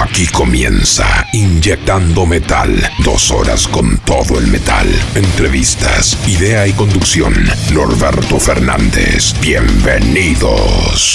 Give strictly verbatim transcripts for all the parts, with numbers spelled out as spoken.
Aquí comienza Inyectando Metal. Dos horas con todo el metal. Entrevistas, idea y conducción. Norberto Fernández. Bienvenidos.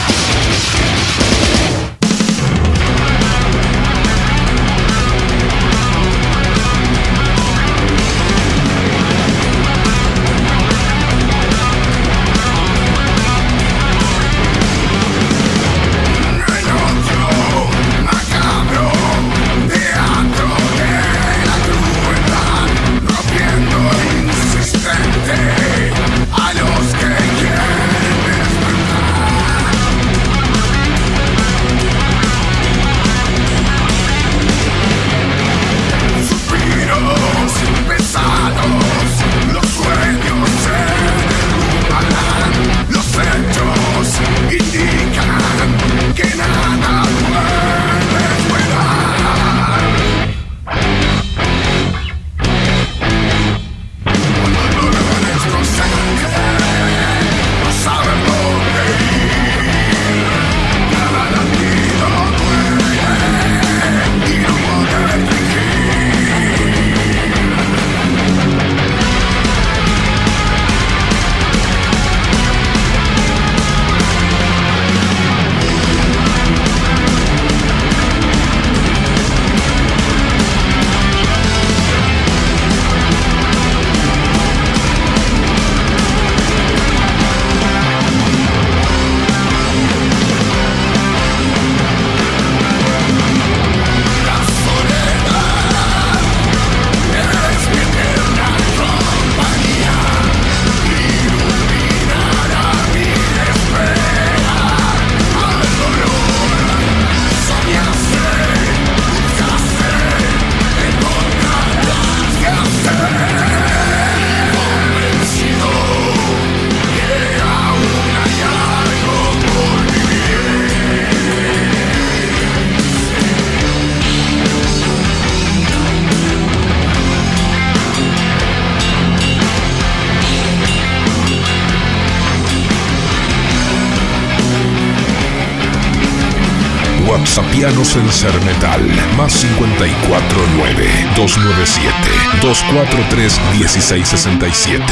WhatsAppianos en Ser Metal, más cincuenta y cuatro nueve, dos nueve siete, dos cuatro tres, uno seis seis siete.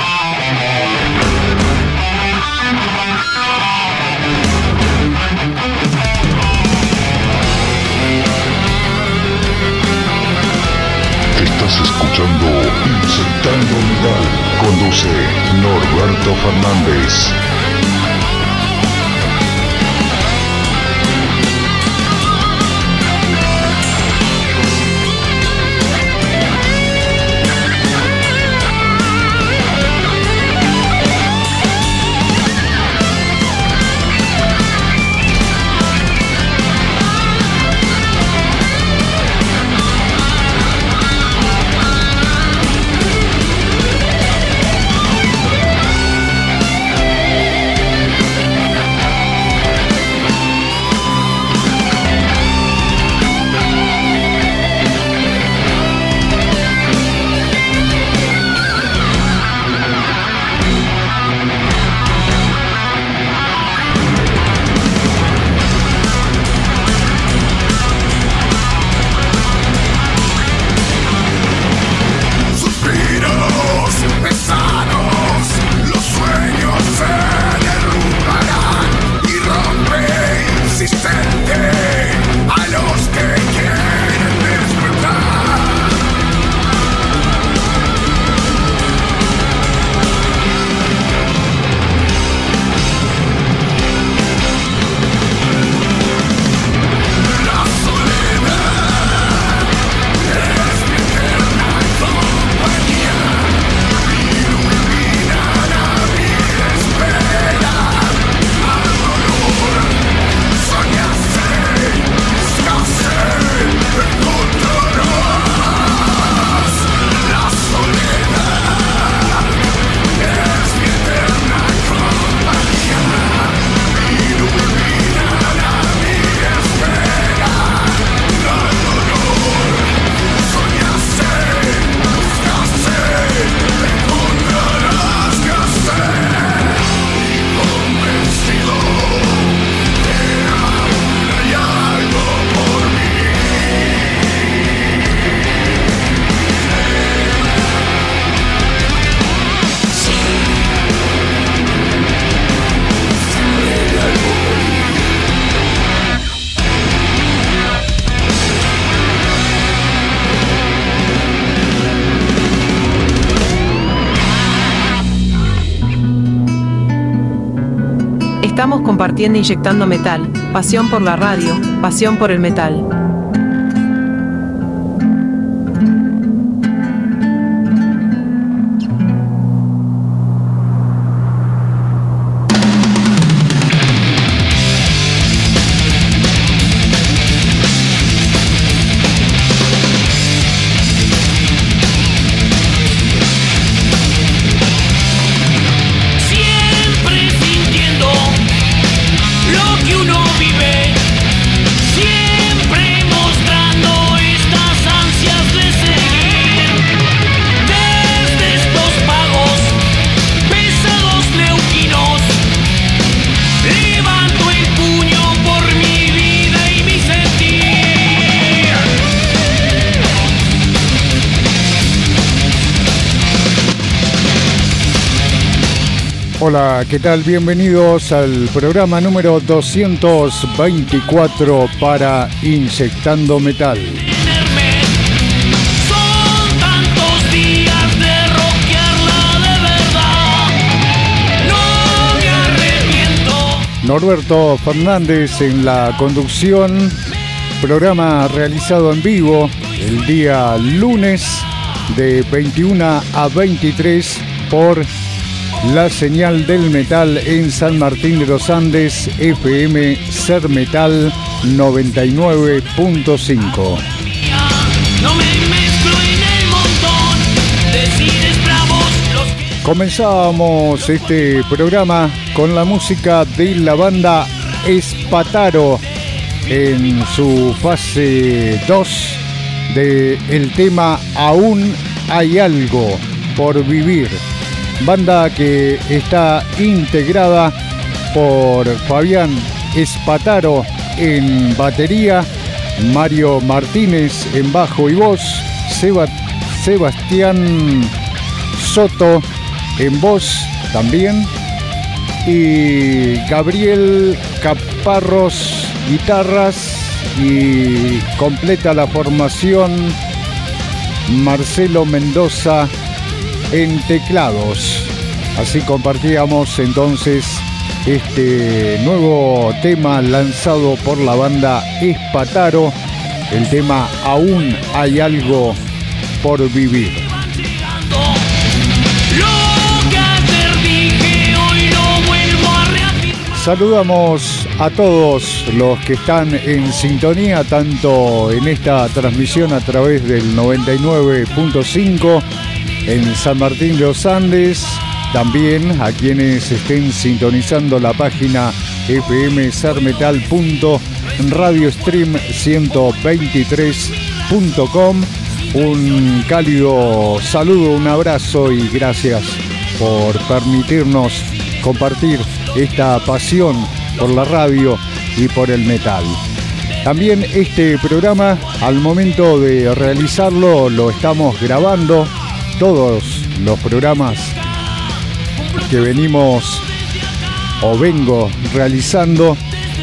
Estás escuchando Inyectando Metal. Conduce Norberto Fernández. Estamos compartiendo Inyectando Metal, pasión por la radio, pasión por el metal. Hola, ¿qué tal? Bienvenidos al programa número doscientos veinticuatro para Inyectando Metal. Son tantos días de rockearla de verdad, no me arrepiento. Norberto Fernández en la conducción, programa realizado en vivo el día lunes de veintiuna a veintitrés por la señal del metal en San Martín de los Andes, F M Ser Metal noventa y nueve punto cinco. No me mezclo en el montón de cines bravos los que... Comenzábamos este programa con la música de la banda Espataro en su fase dos del tema Aún hay algo por vivir. Banda que está integrada por Fabián Espataro en batería, Mario Martínez en bajo y voz, Seba, Sebastián Soto en voz también, y Gabriel Caparros guitarras, y completa la formación Marcelo Mendoza en teclados. Así compartíamos entonces este nuevo tema lanzado por la banda Espataro, el tema Aún hay algo por vivir. Saludamos a todos los que están en sintonía, tanto en esta transmisión a través del noventa y nueve punto cinco en San Martín de los Andes, también a quienes estén sintonizando la página f m ser metal punto radiostream ciento veintitrés punto com. Un cálido saludo, un abrazo y gracias por permitirnos compartir esta pasión por la radio y por el metal. También este programa, al momento de realizarlo, lo estamos grabando. Todos los programas que venimos o vengo realizando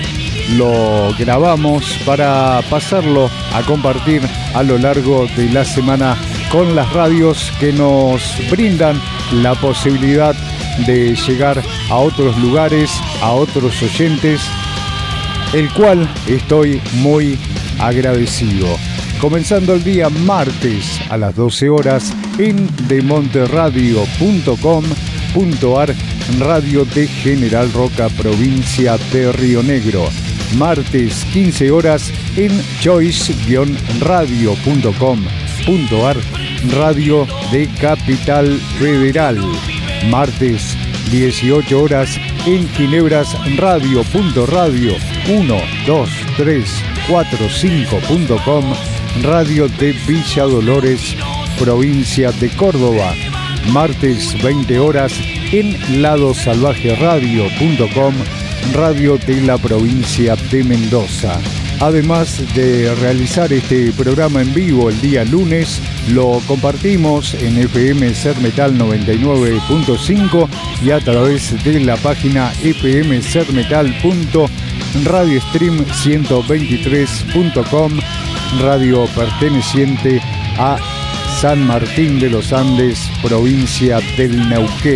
lo grabamos para pasarlo a compartir a lo largo de la semana con las radios que nos brindan la posibilidad de llegar a otros lugares, a otros oyentes, el cual estoy muy agradecido. Comenzando el día martes a las doce horas en demonterradio punto com punto ar, radio de General Roca, provincia de Río Negro. Martes quince horas en choice radio punto com punto ar, radio de Capital Federal. Martes dieciocho horas en ginebras radio punto radio uno dos tres cuatro cinco punto com, radio de Villa Dolores, provincia de Córdoba. Martes veinte horas en lado salvaje radio punto com, radio de la provincia de Mendoza. Además de realizar este programa en vivo el día lunes, lo compartimos en F M Ser Metal noventa y nueve punto cinco y a través de la página f m ser metal punto radiostream ciento veintitrés punto com, radio perteneciente a San Martín de los Andes, provincia del Neuquén.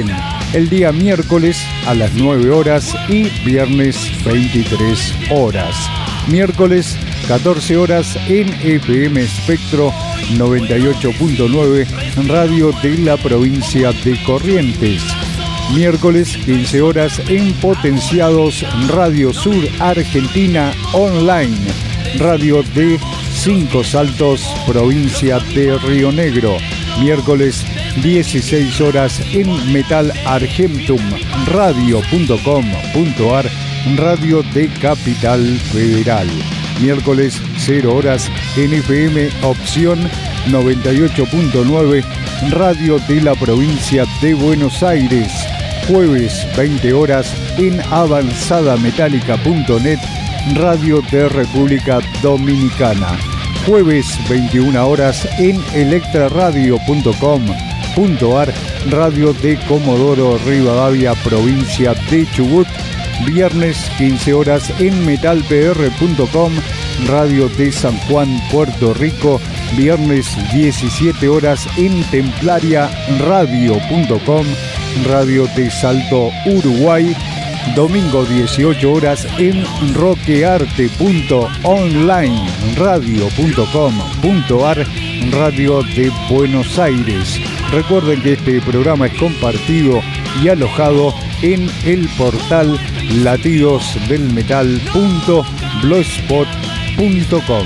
el día miércoles a las nueve horas y viernes veintitrés horas. Miércoles catorce horas en F M Espectro noventa y ocho punto nueve, radio de la provincia de Corrientes. Miércoles quince horas en Potenciados Radio Sur Argentina Online, radio de Cinco Saltos, provincia de Río Negro. Miércoles dieciséis horas en Metal Argentum radio punto com punto ar, radio de Capital Federal. Miércoles cero horas en F M Opción noventa y ocho punto nueve, radio de la provincia de Buenos Aires. Jueves veinte horas en avanzada metálica punto net, radio de República Dominicana. Jueves veintiuna horas en electraradio punto com punto ar, radio de Comodoro Rivadavia, provincia de Chubut. Viernes quince horas en metal p r punto com, radio de San Juan, Puerto Rico. Viernes diecisiete horas en templaria radio punto com, radio de Salto, Uruguay. Domingo dieciocho horas en roquearte punto online, radio punto com punto ar, radio de Buenos Aires. Recuerden que este programa es compartido y alojado en el portal latidos del metal punto blogspot punto com.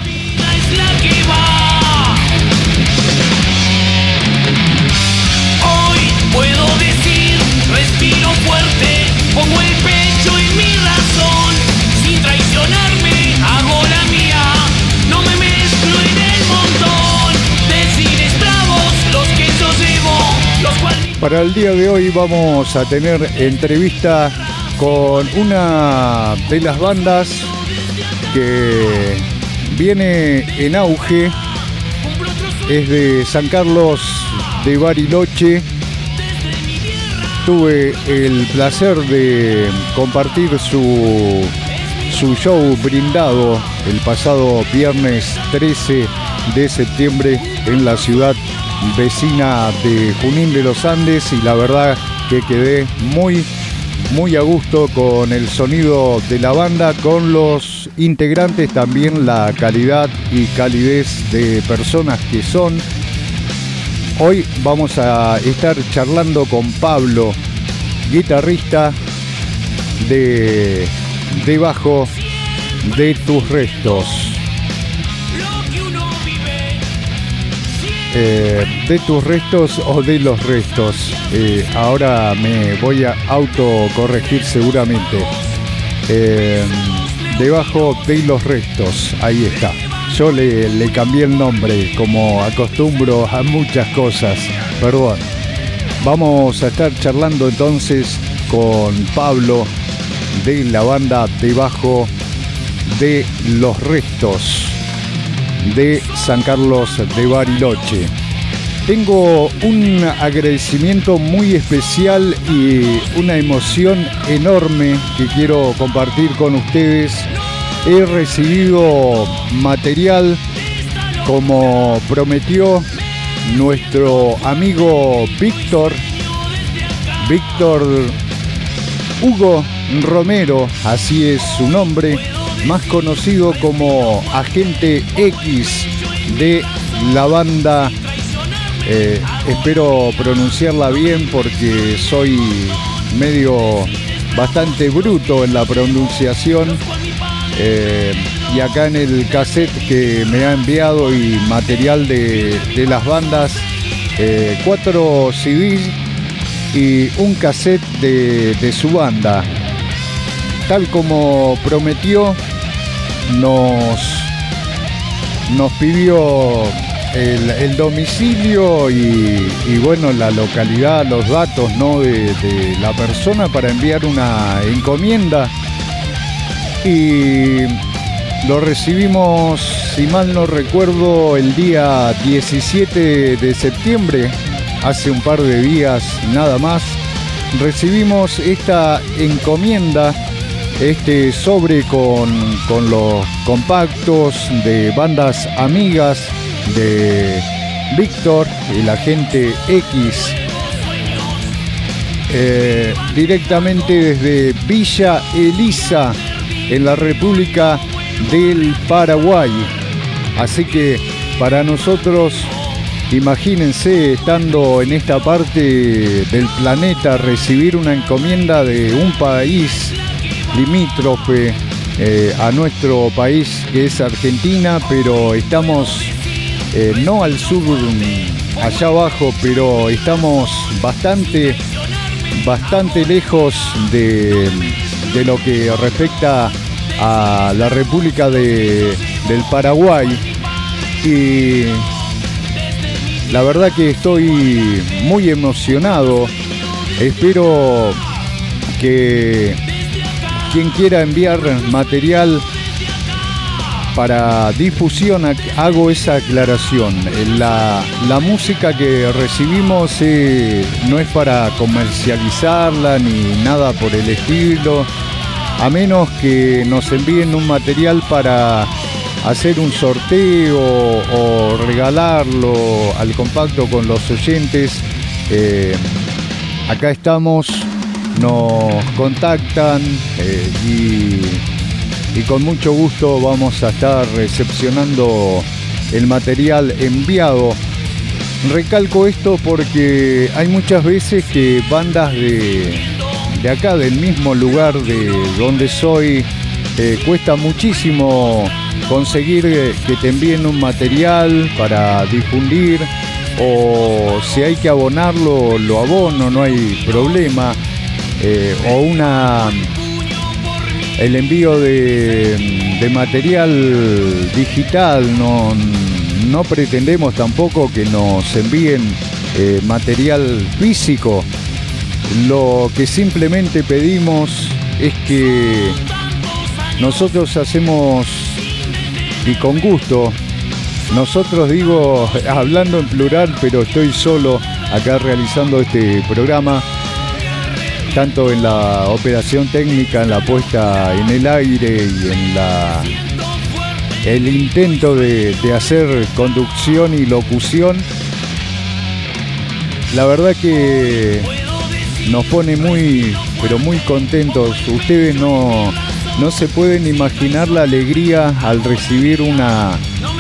Hoy puedo decir, respiro fuerte, pongo el pecho en mi razón, sin traicionarme, hago la mía, no me mezclo en el montón, decires bravos los que yo llevo, los cuales... Para el día de hoy vamos a tener entrevista con una de las bandas que viene en auge, es de San Carlos de Bariloche. Tuve el placer de compartir su, su show brindado el pasado viernes trece de septiembre en la ciudad vecina de Junín de los Andes, y la verdad que quedé muy muy a gusto con el sonido de la banda, con los integrantes, también la calidad y calidez de personas que son. Hoy vamos a estar charlando con Pablo, guitarrista de Debajo de tus restos. Eh, de tus restos o de los restos. Eh, ahora me voy a autocorregir seguramente. Eh, debajo de los restos, ahí está. Yo le, le cambié el nombre, como acostumbro a muchas cosas. Perdón. Vamos a estar charlando entonces con Pablo de la banda Debajo de los Restos de San Carlos de Bariloche. Tengo un agradecimiento muy especial y una emoción enorme que quiero compartir con ustedes. He recibido material como prometió nuestro amigo Víctor, Víctor Hugo Romero, así es su nombre, más conocido como Agente X de la banda, eh, espero pronunciarla bien porque soy medio bastante bruto en la pronunciación, eh, y acá en el cassette que me ha enviado y material de, de las bandas, eh, cuatro C Ds y un cassette de, de su banda. Tal como prometió, nos, nos pidió el, el domicilio y, y bueno, la localidad, los datos, ¿no?, de, de la persona para enviar una encomienda, y lo recibimos, si mal no recuerdo, el día diecisiete de septiembre, hace un par de días nada más. Recibimos esta encomienda, este sobre con, con los compactos de bandas amigas de Víctor, el Agente X. eh, directamente desde Villa Elisa, en la República del Paraguay. Así que para nosotros, imagínense, estando en esta parte del planeta, recibir una encomienda de un país limítrofe eh, a nuestro país, que es Argentina, pero estamos eh, no al sur, allá abajo, pero estamos bastante, bastante lejos de, de lo que respecta a la República de, del Paraguay. Y la verdad que estoy muy emocionado. Espero que quien quiera enviar material para difusión, hago esa aclaración. La, la música que recibimos eh, no es para comercializarla ni nada por el estilo, a menos que nos envíen un material para hacer un sorteo o regalarlo al compacto con los oyentes. Eh, acá estamos, nos contactan eh, y, y con mucho gusto vamos a estar recepcionando el material enviado. Recalco esto porque hay muchas veces que bandas de, de acá, del mismo lugar de donde soy, eh, cuesta muchísimo conseguir que te envíen un material para difundir, o si hay que abonarlo, lo abono, no hay problema. Eh, o una el envío de, de material digital, no, no pretendemos tampoco que nos envíen eh, material físico. Lo que simplemente pedimos es que nosotros hacemos, y con gusto, nosotros digo, hablando en plural, pero estoy solo acá realizando este programa, tanto en la operación técnica, en la puesta en el aire y en la el intento de, de hacer conducción y locución. La verdad que nos pone muy, pero muy contentos. Ustedes no, no se pueden imaginar la alegría al recibir una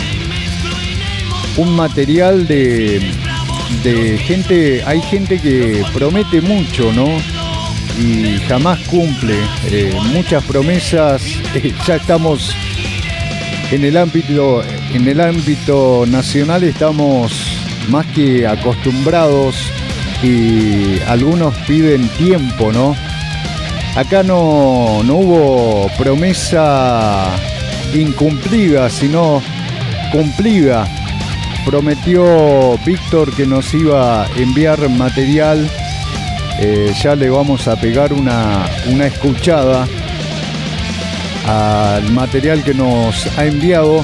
un material de, de gente. Hay gente que promete mucho, ¿no? Y jamás cumple. Eh, muchas promesas. Eh, ya estamos en el ámbito, en el ámbito nacional, estamos más que acostumbrados, y algunos piden tiempo, ¿no? Acá no, no hubo promesa incumplida, sino cumplida. Prometió Víctor que nos iba a enviar material. Eh, ya le vamos a pegar una, una escuchada al material que nos ha enviado.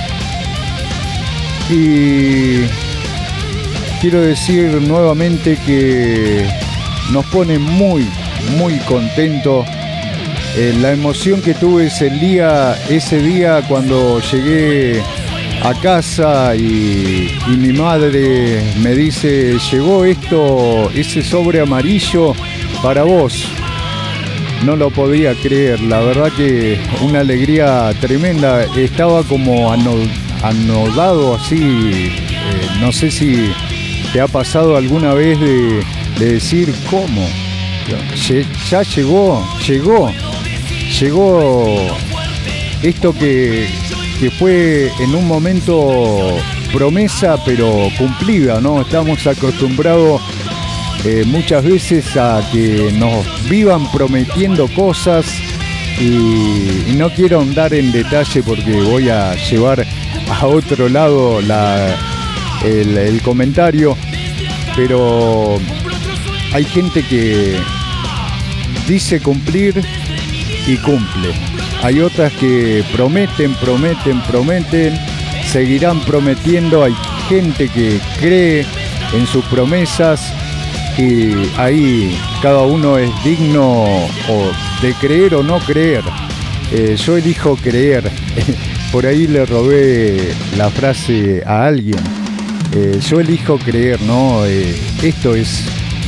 Y quiero decir nuevamente que nos pone muy, muy contento. Eh, la emoción que tuve ese día, ese día cuando llegué a casa y, y mi madre me dice: llegó esto, ese sobre amarillo para vos. No lo podía creer, la verdad que una alegría tremenda. Estaba como anodado así, eh, no sé si te ha pasado alguna vez de, de decir: ¿cómo? Ya llegó, llegó, llegó esto que, que fue en un momento promesa pero cumplida, ¿no? Estamos acostumbrados eh, muchas veces a que nos vivan prometiendo cosas, y, y no quiero ahondar en detalle porque voy a llevar a otro lado la, el, el comentario, pero hay gente que dice cumplir y cumple. Hay otras que prometen, prometen, prometen, seguirán prometiendo. Hay gente que cree en sus promesas, y ahí cada uno es digno o de creer o no creer. Eh, yo elijo creer. Por ahí le robé la frase a alguien. Eh, yo elijo creer, ¿no? Eh, esto es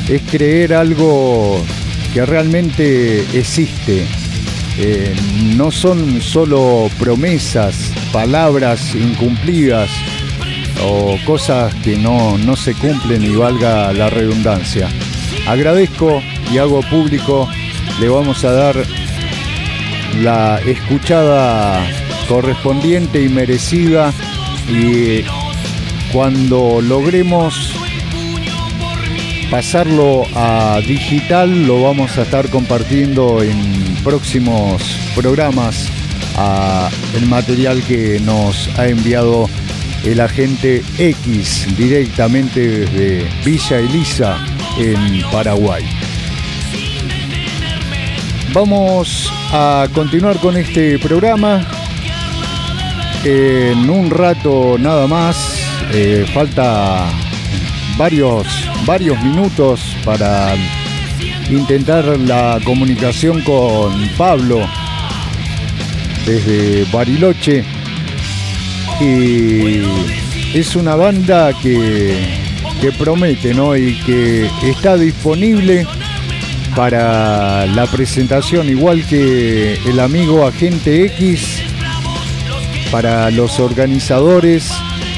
es creer algo que realmente existe. Eh, no son solo promesas, palabras incumplidas o cosas que no, no se cumplen, y valga la redundancia. Agradezco y hago público, le vamos a dar la escuchada correspondiente y merecida, y cuando logremos pasarlo a digital lo vamos a estar compartiendo en próximos programas a el material que nos ha enviado el agente X directamente desde Villa Elisa en Paraguay. Vamos a continuar con este programa. En un rato nada más, eh, falta varios, varios minutos para intentar la comunicación con Pablo desde Bariloche. Y es una banda que, que promete, ¿no? Y que está disponible para la presentación, igual que el amigo Agente X, para los organizadores.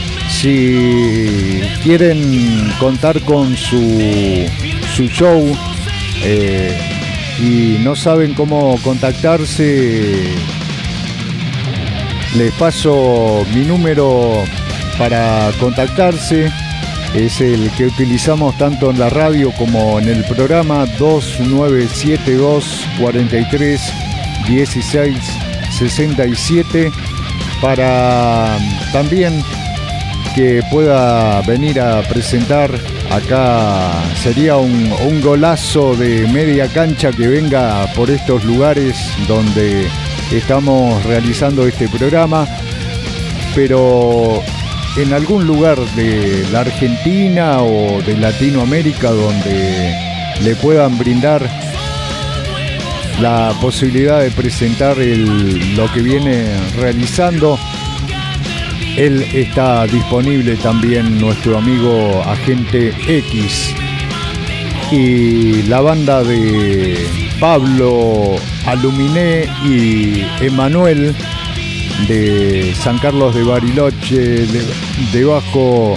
Si quieren contar con su, su show eh, y no saben cómo contactarse, les paso mi número para contactarse. Es el que utilizamos tanto en la radio como en el programa: dos nueve siete dos, cuatro tres, uno seis seis siete, para también que pueda venir a presentar acá. Sería un, un golazo de media cancha que venga por estos lugares donde estamos realizando este programa, pero en algún lugar de la Argentina o de Latinoamérica donde le puedan brindar la posibilidad de presentar el, lo que viene realizando. Él está disponible también, nuestro amigo Agente X. Y la banda de Pablo Aluminé y Emanuel de San Carlos de Bariloche, de, debajo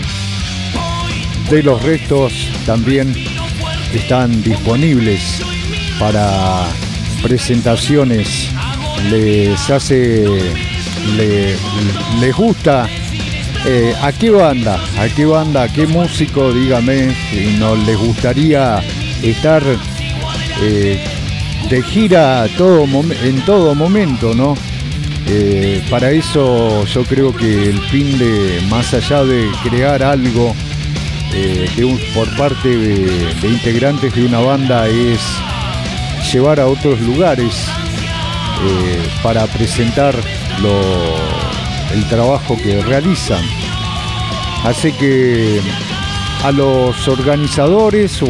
de los restos, también están disponibles para presentaciones. Les hace, le, les gusta eh, a qué banda, a qué banda, a qué músico, dígame, si no les gustaría estar eh, de gira todo, en todo momento, ¿no? Eh, para eso yo creo que el fin de, más allá de crear algo eh, de un, por parte de, de integrantes de una banda, es llevar a otros lugares eh, para presentar lo, el trabajo que realizan. Así que a los organizadores o,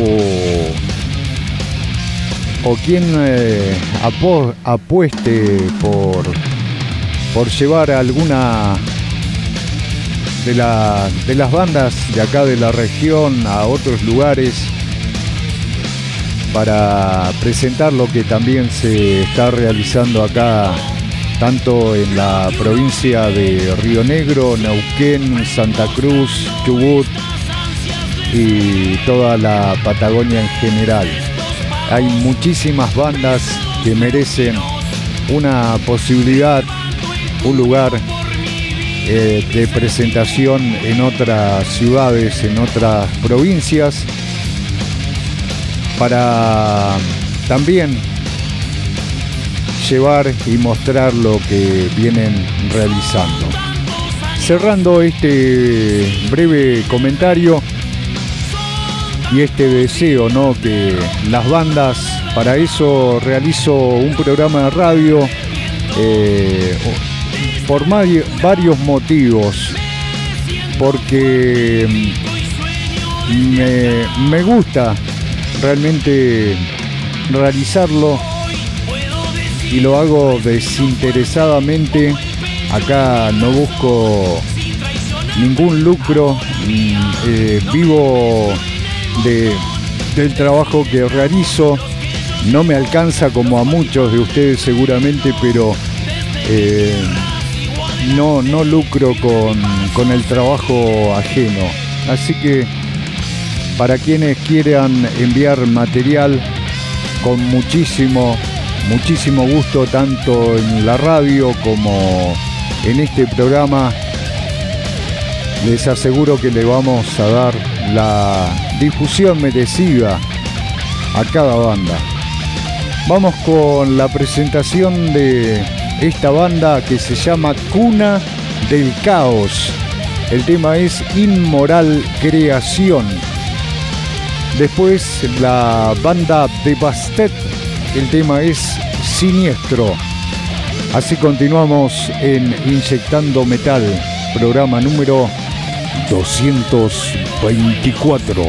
o quien eh, apo, apueste por por llevar a alguna de, la, de las bandas de acá de la región a otros lugares para presentar lo que también se está realizando acá, tanto en la provincia de Río Negro, Neuquén, Santa Cruz, Chubut y toda la Patagonia en general. Hay muchísimas bandas que merecen una posibilidad, un lugar eh, de presentación en otras ciudades, en otras provincias, para también llevar y mostrar lo que vienen realizando. Cerrando este breve comentario y este deseo, ¿no? Que las bandas, para eso realizo un programa de radio eh, por varios motivos, porque me, me gusta realmente realizarlo y lo hago desinteresadamente. Acá no busco ningún lucro, eh, vivo de, del trabajo que realizo. No me alcanza como a muchos de ustedes seguramente, pero eh, no, no lucro con, con el trabajo ajeno. Así que para quienes quieran enviar material, con muchísimo, muchísimo gusto, tanto en la radio como en este programa, les aseguro que le vamos a dar la difusión merecida a cada banda. Vamos con la presentación de esta banda que se llama Cuna del Caos. El tema es Inmoral Creación. Después la banda de Bastet. El tema es Siniestro. Así continuamos en Inyectando Metal, programa número doscientos veinticuatro.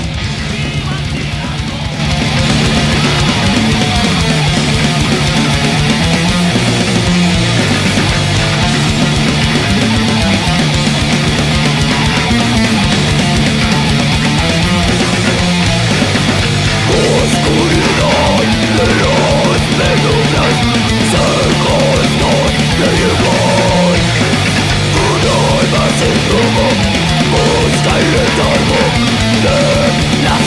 Busca el retorno de la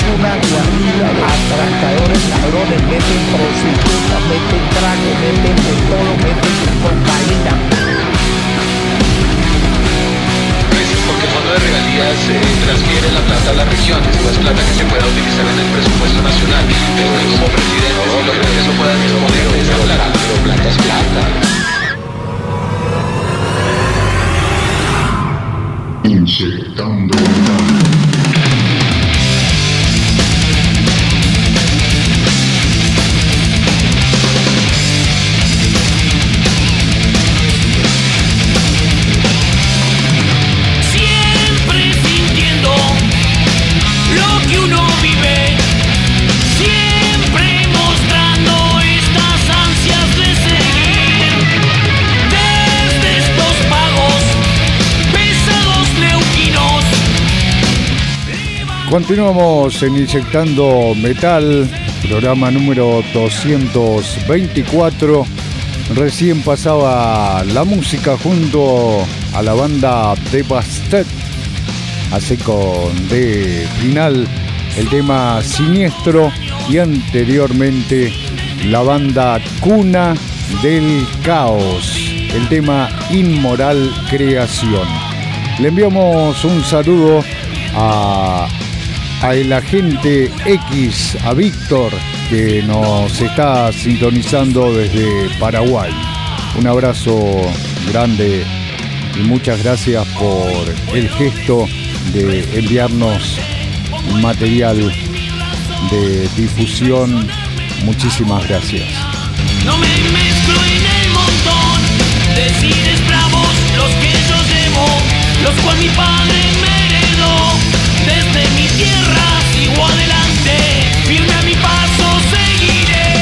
una guarida de atracadores, ladrones, meten prostitutas, meten trago, meten de todo, meten cocaína. Porque el fondo de regalías eh, transfiere la plata a las regiones, no es plata que se pueda utilizar en el presupuesto nacional, pero que como presidente sí logra que eso pueda disponer de esa plata. Pero plata es plata. Inyectando metal. Continuamos en Inyectando Metal, programa número doscientos veinticuatro. Recién pasaba la música junto a la banda The Bastet, así con de final el tema Siniestro, y anteriormente la banda Cuna del Caos, el tema Inmoral Creación. Le enviamos un saludo a a el agente X, a Víctor, que nos está sintonizando desde Paraguay. Un abrazo grande y muchas gracias por el gesto de enviarnos material de difusión. Muchísimas gracias. No me mezclo en el montón de cines bravos, los que yo llevo, los cuales mi padre me heredó. Desde mi tierra sigo adelante, firme a mi paso seguiré.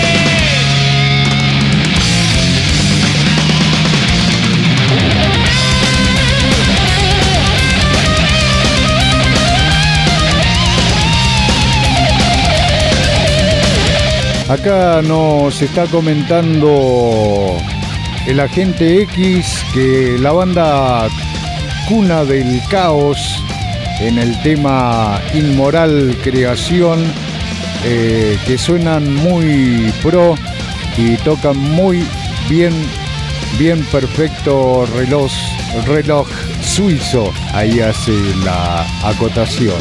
Acá nos está comentando el agente X que la banda Cuna del Caos, en el tema Inmoral Creación, eh, que suenan muy pro y tocan muy bien, bien perfecto reloj, reloj suizo. Ahí hace la acotación.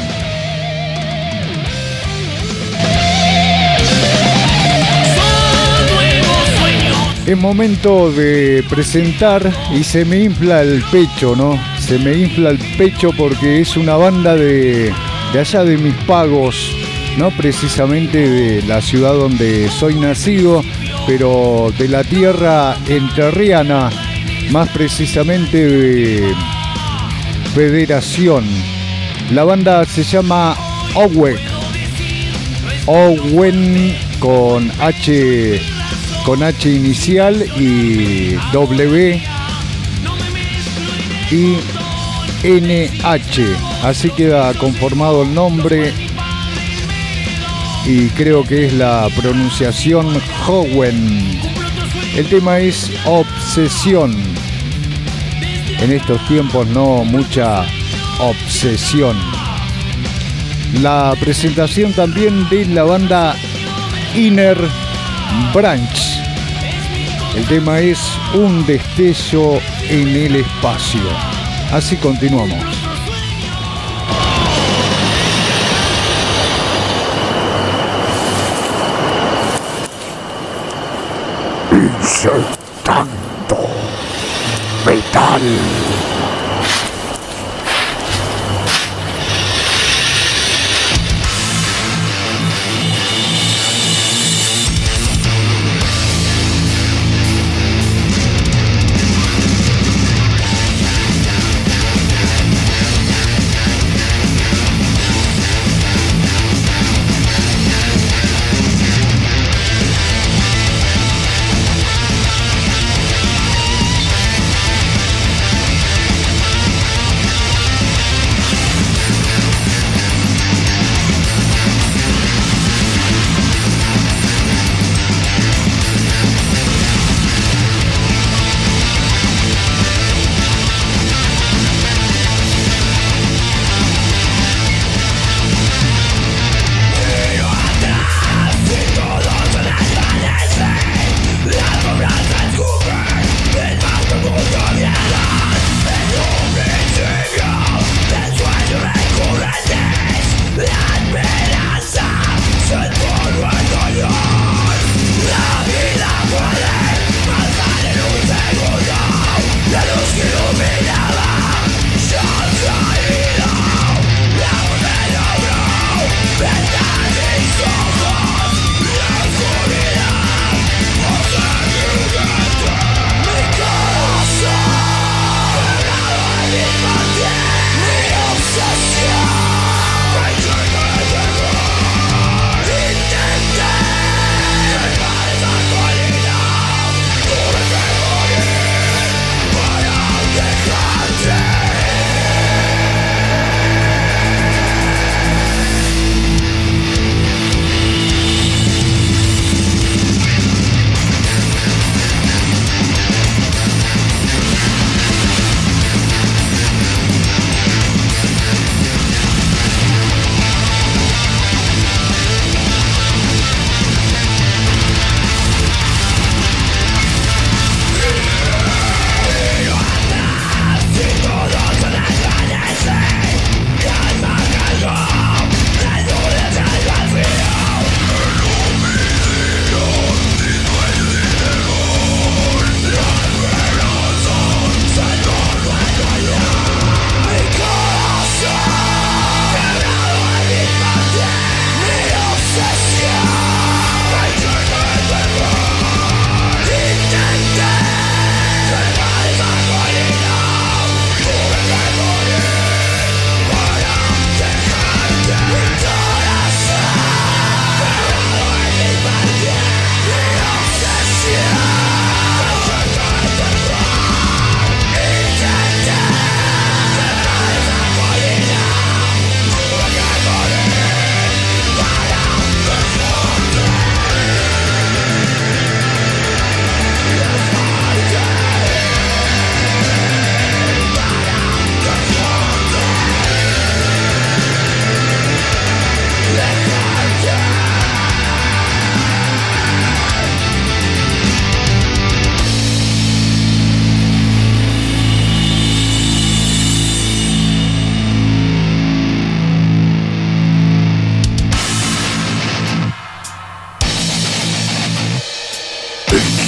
Es momento de presentar y se me infla el pecho, ¿no? Se me infla el pecho porque es una banda de, de allá de mis pagos, no precisamente de la ciudad donde soy nacido, pero de la tierra entrerriana, más precisamente de Federación. La banda se llama Owen, Owen con H, con H inicial y W y N H, así queda conformado el nombre y creo que es la pronunciación Howen. El tema es Obsesión. En estos tiempos no mucha obsesión. La presentación también de la banda Inner Branch. El tema es Un destello en el espacio. Así continuamos. Inyectando metal.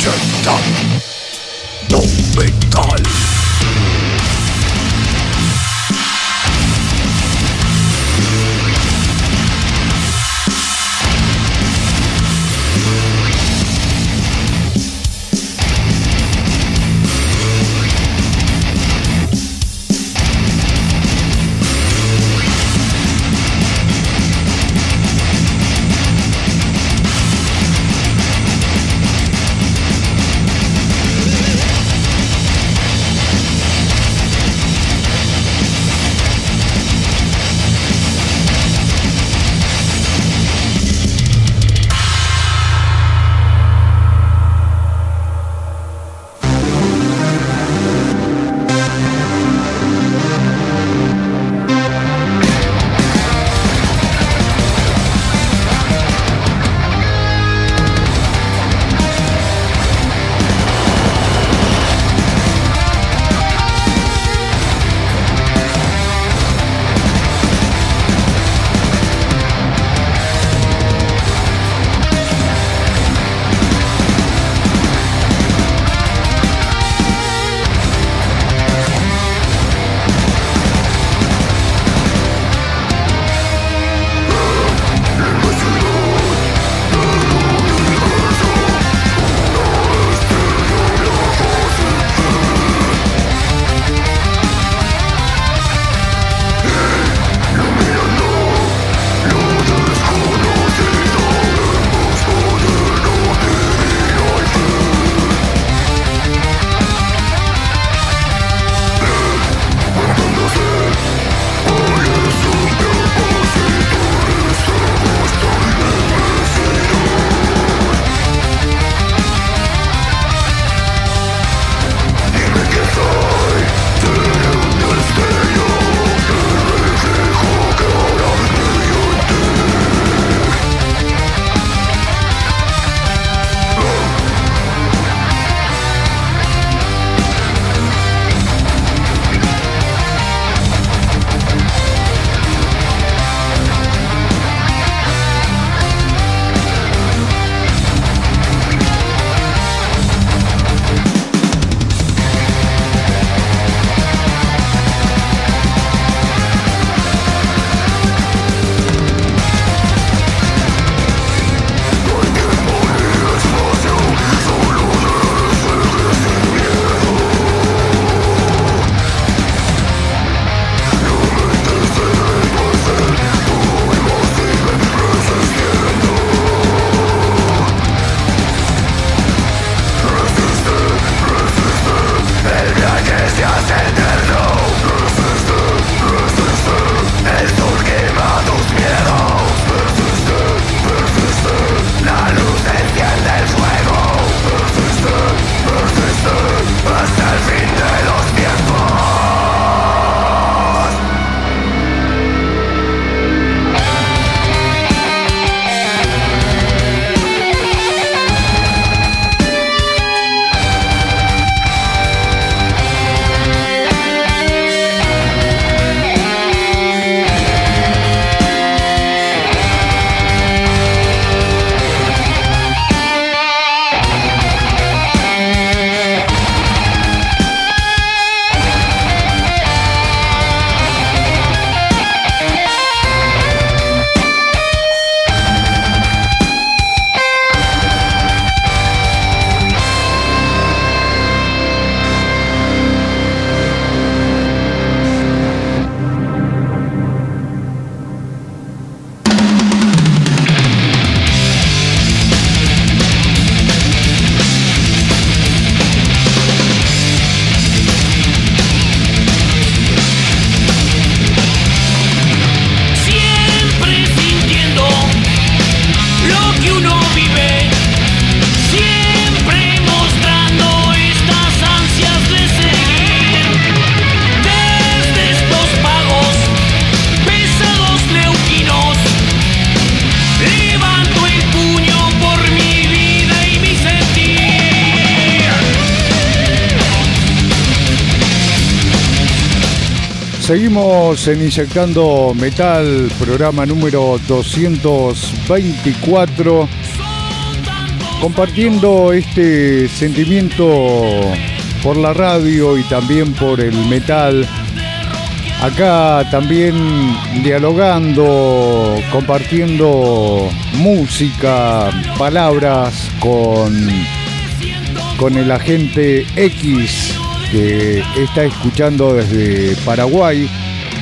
Inyectando metal. Seguimos en Inyectando Metal, programa número doscientos veinticuatro. compartiendo este sentimiento por la radio y también por el metal. Acá también dialogando, compartiendo música, palabras con, con el agente X que está escuchando desde Paraguay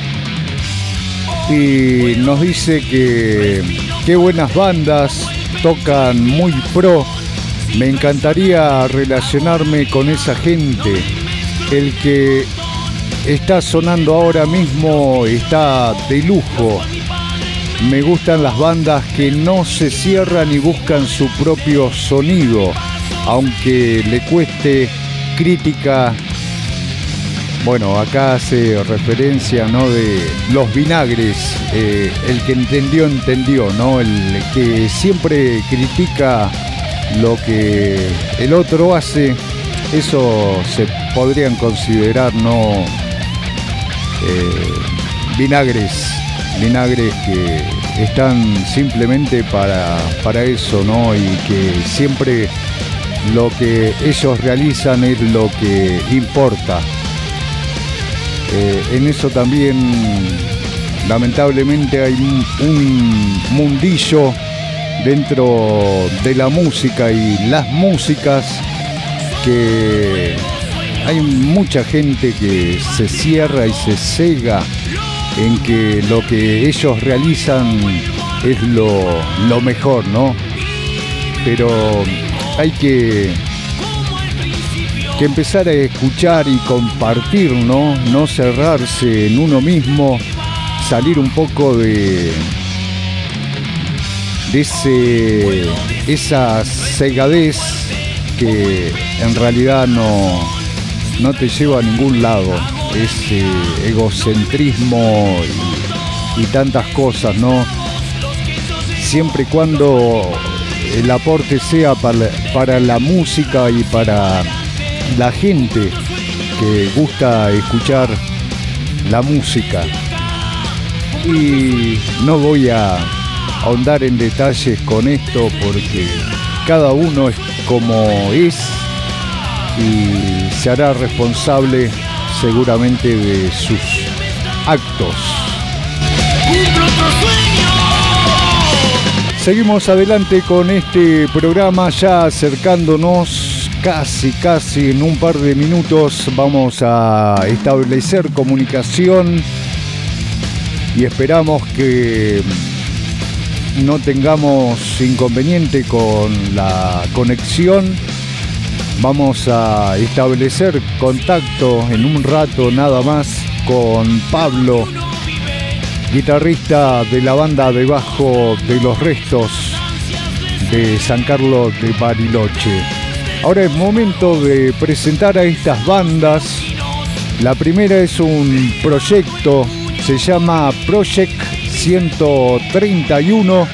y nos dice que qué buenas bandas, tocan muy pro. Me encantaría relacionarme con esa gente. El que está sonando ahora mismo está de lujo. Me gustan las bandas que no se cierran y buscan su propio sonido, aunque le cueste crítica. Bueno, acá hace referencia, ¿no?, de Los Vinagres. Eh, el que entendió, entendió, ¿no? El que siempre critica lo que el otro hace, eso se podrían considerar, ¿no?, eh, vinagres, vinagres que están simplemente para, para eso, ¿no? Y que siempre lo que ellos realizan es lo que importa. Eh, en eso también lamentablemente hay un, un mundillo dentro de la música y las músicas, que hay mucha gente que se cierra y se cega en que lo que ellos realizan es lo, lo mejor, ¿no? Pero hay que que empezar a escuchar y compartir, ¿no? No cerrarse en uno mismo, salir un poco de, de ese, esa cegadez que en realidad no, no te lleva a ningún lado, ese egocentrismo y, y tantas cosas, ¿no? Siempre y cuando el aporte sea para, para la música y para la gente que gusta escuchar la música. Y no voy a ahondar en detalles con esto porque cada uno es como es y se hará responsable seguramente de sus actos. ¡Cumplo otro sueño! Seguimos adelante con este programa, ya acercándonos casi, casi en un par de minutos vamos a establecer comunicación y esperamos que no tengamos inconveniente con la conexión. Vamos a establecer contacto en un rato nada más con Pablo, guitarrista de la banda Debajo de los Restos de San Carlos de Bariloche. Ahora es momento de presentar a estas bandas. La primera es un proyecto, se llama Project ciento treinta y uno,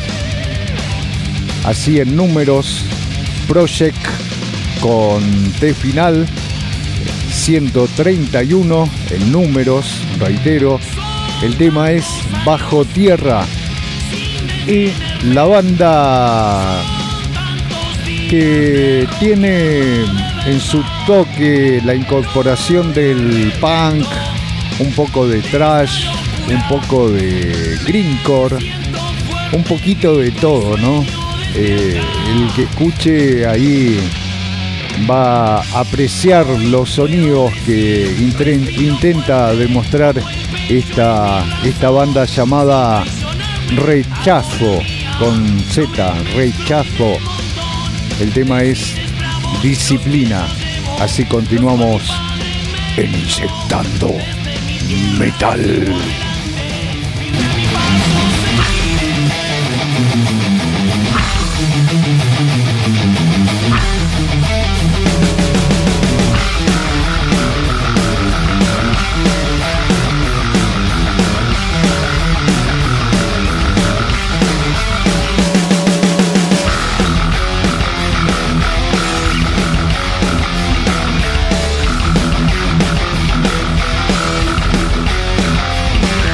así en números, Project con T final, ciento treinta y uno en números, reitero. El tema es Bajo Tierra. Y la banda que tiene en su toque la incorporación del punk, un poco de thrash, un poco de grindcore, un poquito de todo, ¿no? Eh, el que escuche ahí va a apreciar los sonidos que intenta demostrar esta, esta banda llamada Rechazo, con Z, Rechazo. El tema es Disciplina. Así continuamos en Inyectando Metal. Disciplina.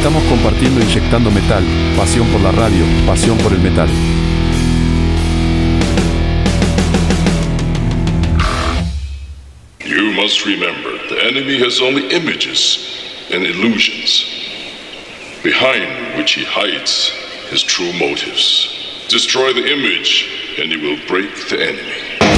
Estamos compartiendo Inyectando Metal, pasión por la radio, pasión por el metal. You must remember, the enemy has only images and illusions, behind which he hides his true motives. Destroy the image, and he will break the enemy.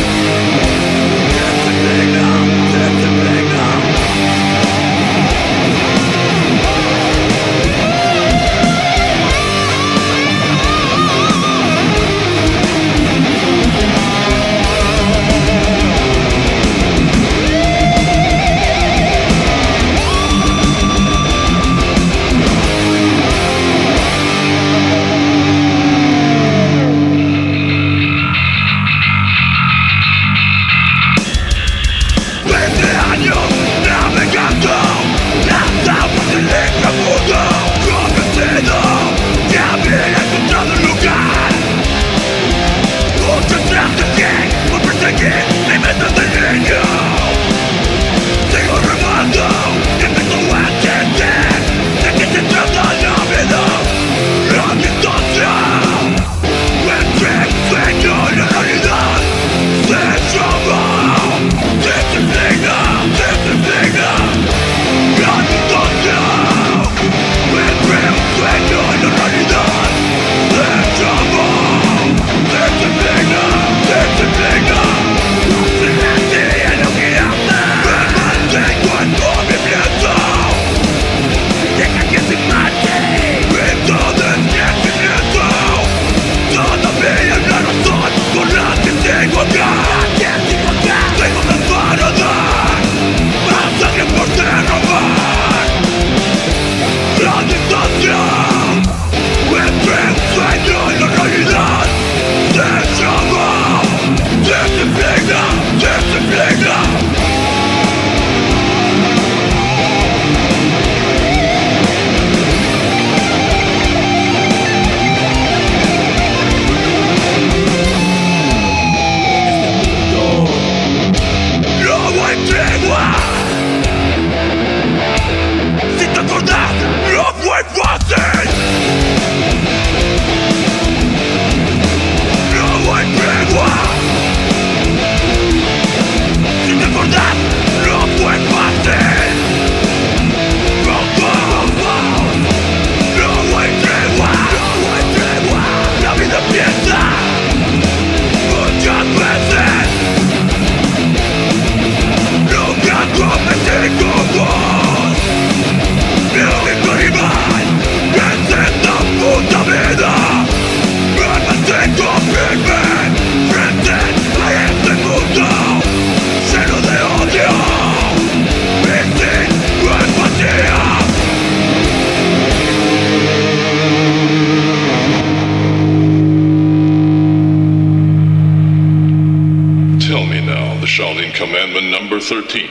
thirteen.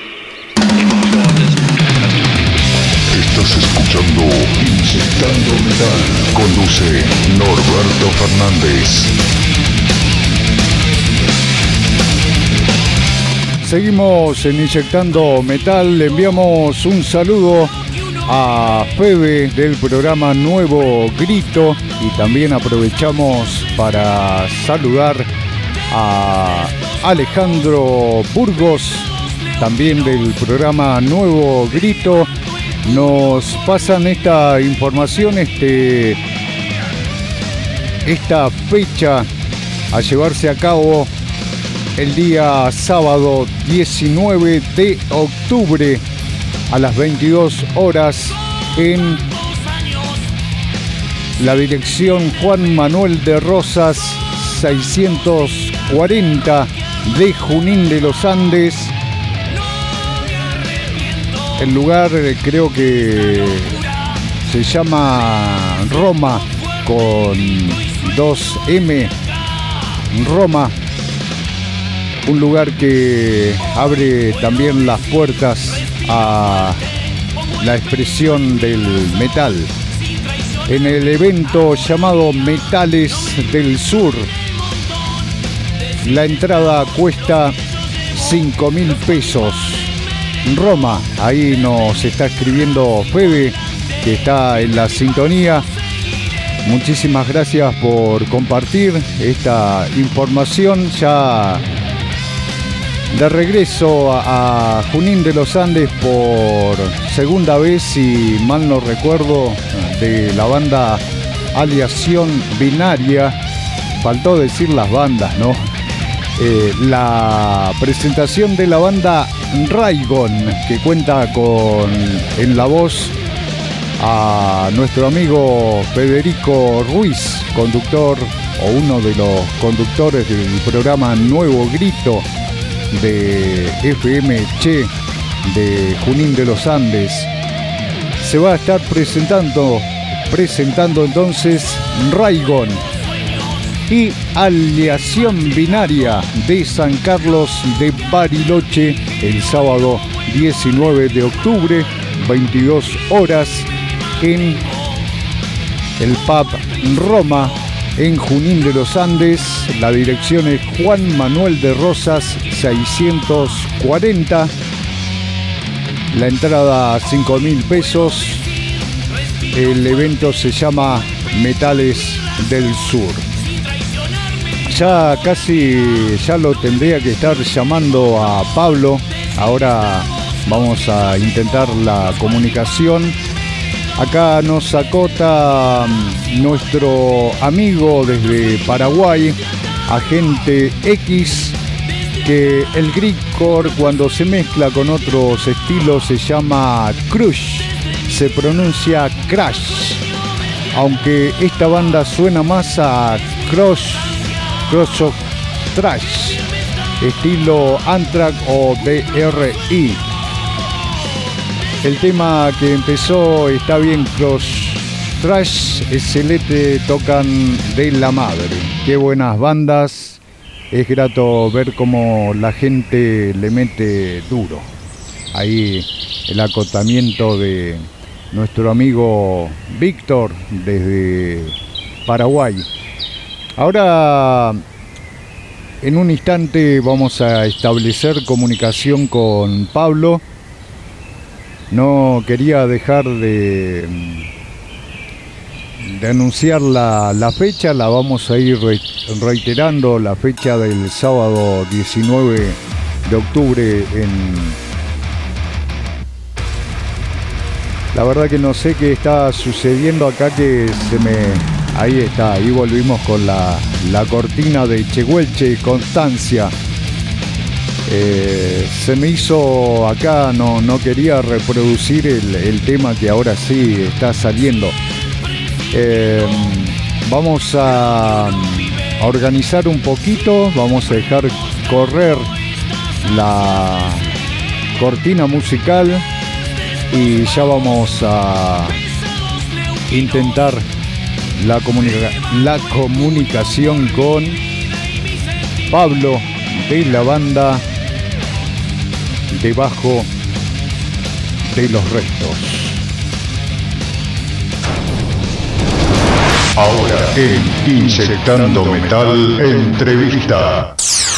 Estás escuchando Inyectando Metal. Conduce Norberto Fernández. Seguimos en Inyectando Metal. Le enviamos un saludo a Febe del programa Nuevo Grito y también aprovechamos para saludar a Alejandro Burgos, también del programa Nuevo Grito. Nos pasan esta información, este, esta fecha a llevarse a cabo el día sábado diecinueve de octubre a las veintidós horas en la dirección Juan Manuel de Rosas seiscientos cuarenta de Junín de los Andes. El lugar creo que se llama Roma con dos eme, Roma. Un lugar que abre también las puertas a la expresión del metal. En el evento llamado Metales del Sur, la entrada cuesta cinco mil pesos. Roma, ahí nos está escribiendo Fede que está en la sintonía. Muchísimas gracias por compartir esta información. Ya de regreso a, a Junín de los Andes por segunda vez, si mal no recuerdo, de la banda Aleación Binaria. Faltó decir las bandas, ¿no? Eh, la presentación de la banda Raigon, que cuenta con en la voz a nuestro amigo Federico Ruiz, conductor o uno de los conductores del programa Nuevo Grito de F M Che de Junín de los Andes. Se va a estar presentando presentando entonces Raigon y Aleación Binaria de San Carlos de Bariloche el sábado diecinueve de octubre, veintidós horas, en el pub Roma en Junín de los Andes. La dirección es Juan Manuel de Rosas seiscientos cuarenta. La entrada cinco mil pesos. El evento se llama Metales del Sur. Ya casi ya lo tendría que estar llamando a Pablo. Ahora vamos a intentar la comunicación. Acá nos acota nuestro amigo desde Paraguay, Agente X, que el grindcore cuando se mezcla con otros estilos se llama crush, se pronuncia crash, aunque esta banda suena más a crush, crush of trash, estilo Anthrax o D R I. El tema que empezó está bien, Cross Trash, excelente, tocan de la madre. Qué buenas bandas, es grato ver cómo la gente le mete duro. Ahí el acotamiento de nuestro amigo Víctor desde Paraguay. Ahora, en un instante vamos a establecer comunicación con Pablo. No quería dejar de, de anunciar la, la fecha, la vamos a ir re, reiterando, la fecha del sábado diecinueve de octubre en... La verdad que no sé qué está sucediendo acá, que se me... Ahí está, ahí volvimos con la, la cortina de Chehuelche y Constancia. Eh, se me hizo acá, no, no quería reproducir el, el tema que ahora sí está saliendo. Eh, vamos a, a organizar un poquito, vamos a dejar correr la cortina musical y ya vamos a intentar la, comunica- la comunicación con Pablo de la banda Debajo de los Restos. Ahora en Inyectando Metal Entrevista.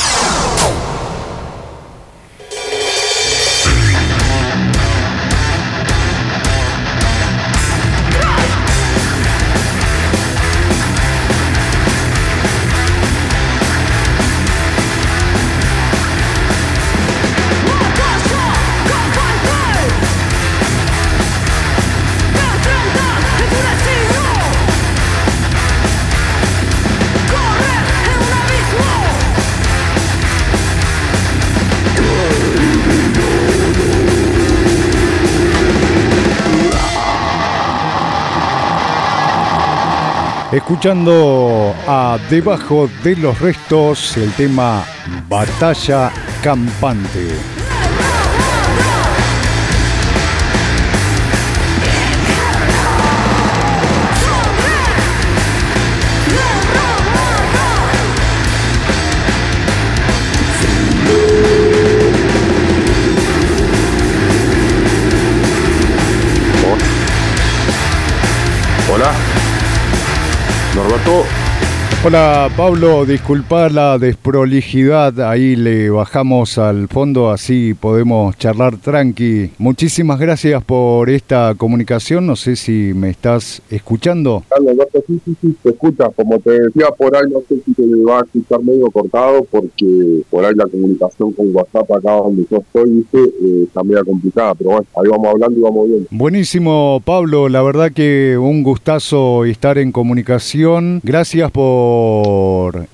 Escuchando a Debajo de los Restos el tema Batalla Campante. Hola. Norberto. Hola Pablo, disculpa la desprolijidad, ahí le bajamos al fondo, así podemos charlar tranqui. Muchísimas gracias por esta comunicación, no sé si me estás escuchando. Carlos, sí, sí, sí, te escuchas, como te decía por ahí, no sé si te va a escuchar medio cortado, porque por ahí la comunicación con WhatsApp acá donde yo estoy, ¿viste? Eh, está medio complicada, pero bueno, ahí vamos hablando y vamos viendo. Buenísimo Pablo, la verdad que un gustazo estar en comunicación, gracias por por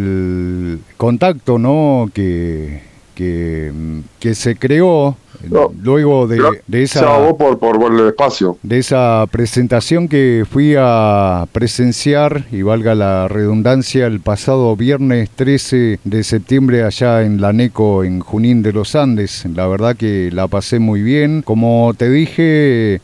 el contacto, ¿no? que, que, que se creó no, luego de, de esa por, por, por el espacio de esa presentación que fui a presenciar, y valga la redundancia, el pasado viernes trece de septiembre allá en la NECO, en Junín de los Andes. La verdad que la pasé muy bien. Como te dije,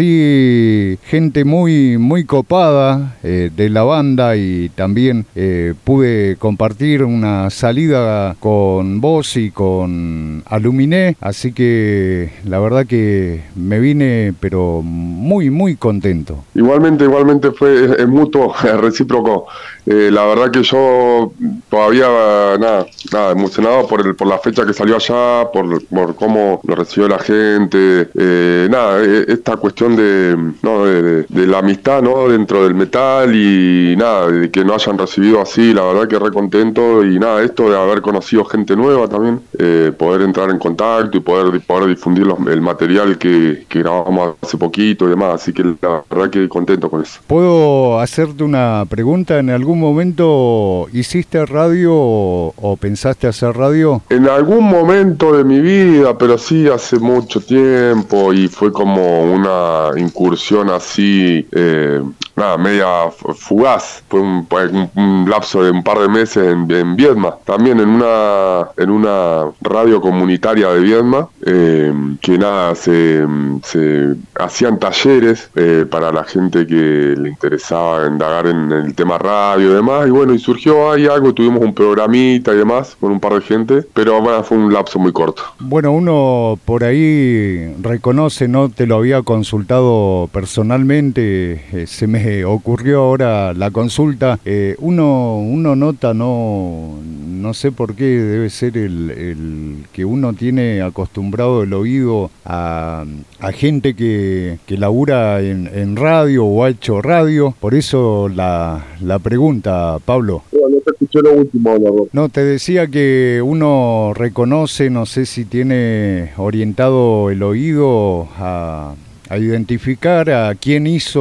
conocí gente muy muy copada eh, de la banda, y también eh, pude compartir una salida con vos y con Aluminé, así que la verdad que me vine pero muy muy contento. Igualmente, igualmente fue es, es mutuo, es recíproco. Eh, la verdad que yo todavía nada, nada emocionado por el por la fecha que salió allá, por, por cómo lo recibió la gente, eh, nada, esta cuestión de, no, de, de, de la amistad, ¿no? Dentro del metal, y nada, de que nos hayan recibido así, la verdad que re contento, y nada, esto de haber conocido gente nueva también, eh, poder entrar en contacto y poder, poder difundir los, el material que, que grabamos hace poquito y demás, así que la verdad que contento con eso. ¿Puedo hacerte una pregunta? ¿En algún momento hiciste radio o, o pensaste hacer radio? En algún momento de mi vida, pero sí hace mucho tiempo, y fue como una incursión así, eh, nada, media fugaz. Fue un, un, un lapso de un par de meses en, en Viedma, también en una en una radio comunitaria de Viedma, eh, que nada, se, se hacían talleres eh, para la gente que le interesaba indagar en el tema radio y demás, y bueno, y surgió ahí algo, tuvimos un programita y demás con un par de gente, pero bueno, fue un lapso muy corto. Bueno, uno por ahí reconoce, no te lo había consultado personalmente, eh, se me ocurrió ahora la consulta, eh, uno uno nota, no no sé por qué, debe ser el, el que uno tiene acostumbrado el oído a, a gente que, que labura en, en radio o ha hecho radio, por eso la, la pregunta, Pablo. No, no te escuché lo último, no. No, te decía que uno reconoce, no sé si tiene orientado el oído a... a identificar a quién hizo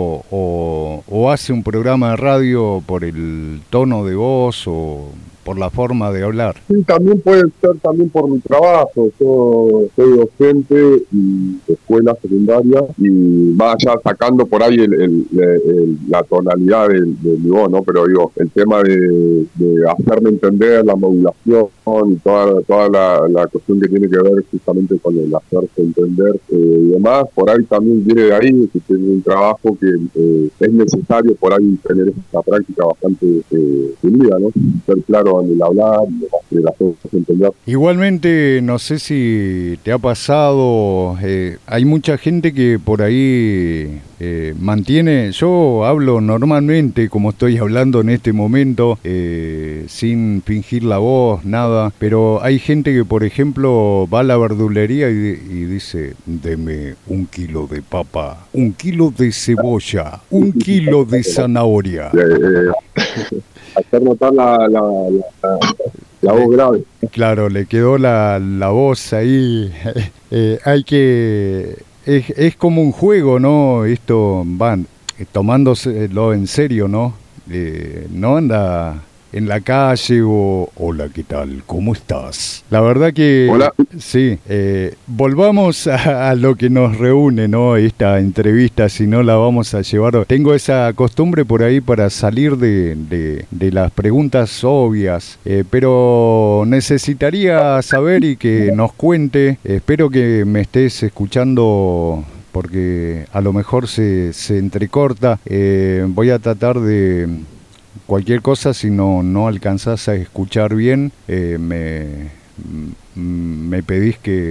o, o hace un programa de radio por el tono de voz o por la forma de hablar. Sí, también puede ser también por mi trabajo. Yo soy docente y de escuela secundaria, y vaya sacando por ahí el, el, el, el, la tonalidad del, del mi voz, ¿no? Pero digo, el tema de, de hacerme entender, la modulación y toda, toda la, la cuestión que tiene que ver justamente con el hacerse entender eh, y demás, por ahí también viene de ahí, que tiene un trabajo que eh, es necesario por ahí tener esta práctica bastante eh, unida, ¿no? Ser claro en el hablar y de las cosas entender. Igualmente, no sé si te ha pasado, eh, hay mucha gente que por ahí eh, mantiene, yo hablo normalmente como estoy hablando en este momento, eh, sin fingir la voz, nada, pero hay gente que, por ejemplo, va a la verdulería y, y dice, deme un kilo de papa, un kilo de cebolla, un kilo de zanahoria. Eh, eh, hacer notar la, la, la, la voz grave. Claro, le quedó la, la voz ahí. Eh, hay que... Es, es como un juego, ¿no? Esto, van, tomándoselo en serio, ¿no? Eh, no anda en la calle o... Hola, ¿qué tal? ¿Cómo estás? La verdad que... Hola. Sí, eh, volvamos a, a lo que nos reúne, ¿no? Esta entrevista, si no la vamos a llevar... Tengo esa costumbre por ahí para salir de, de, de las preguntas obvias, eh, pero necesitaría saber y que nos cuente, espero que me estés escuchando... porque a lo mejor se, se entrecorta, eh, voy a tratar de... Cualquier cosa, si no, no alcanzás a escuchar bien, eh, me, me pedís que,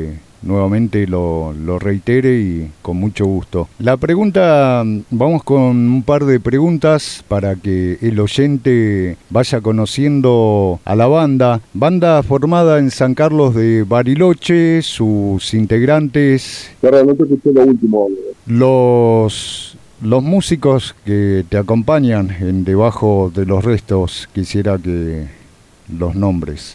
nuevamente lo, lo reitere y con mucho gusto. La pregunta, vamos con un par de preguntas para que el oyente vaya conociendo a la banda. Banda formada en San Carlos de Bariloche, sus integrantes... Realmente escuché lo último. Los... Los músicos que te acompañan en Debajo de los Restos, quisiera que los nombres.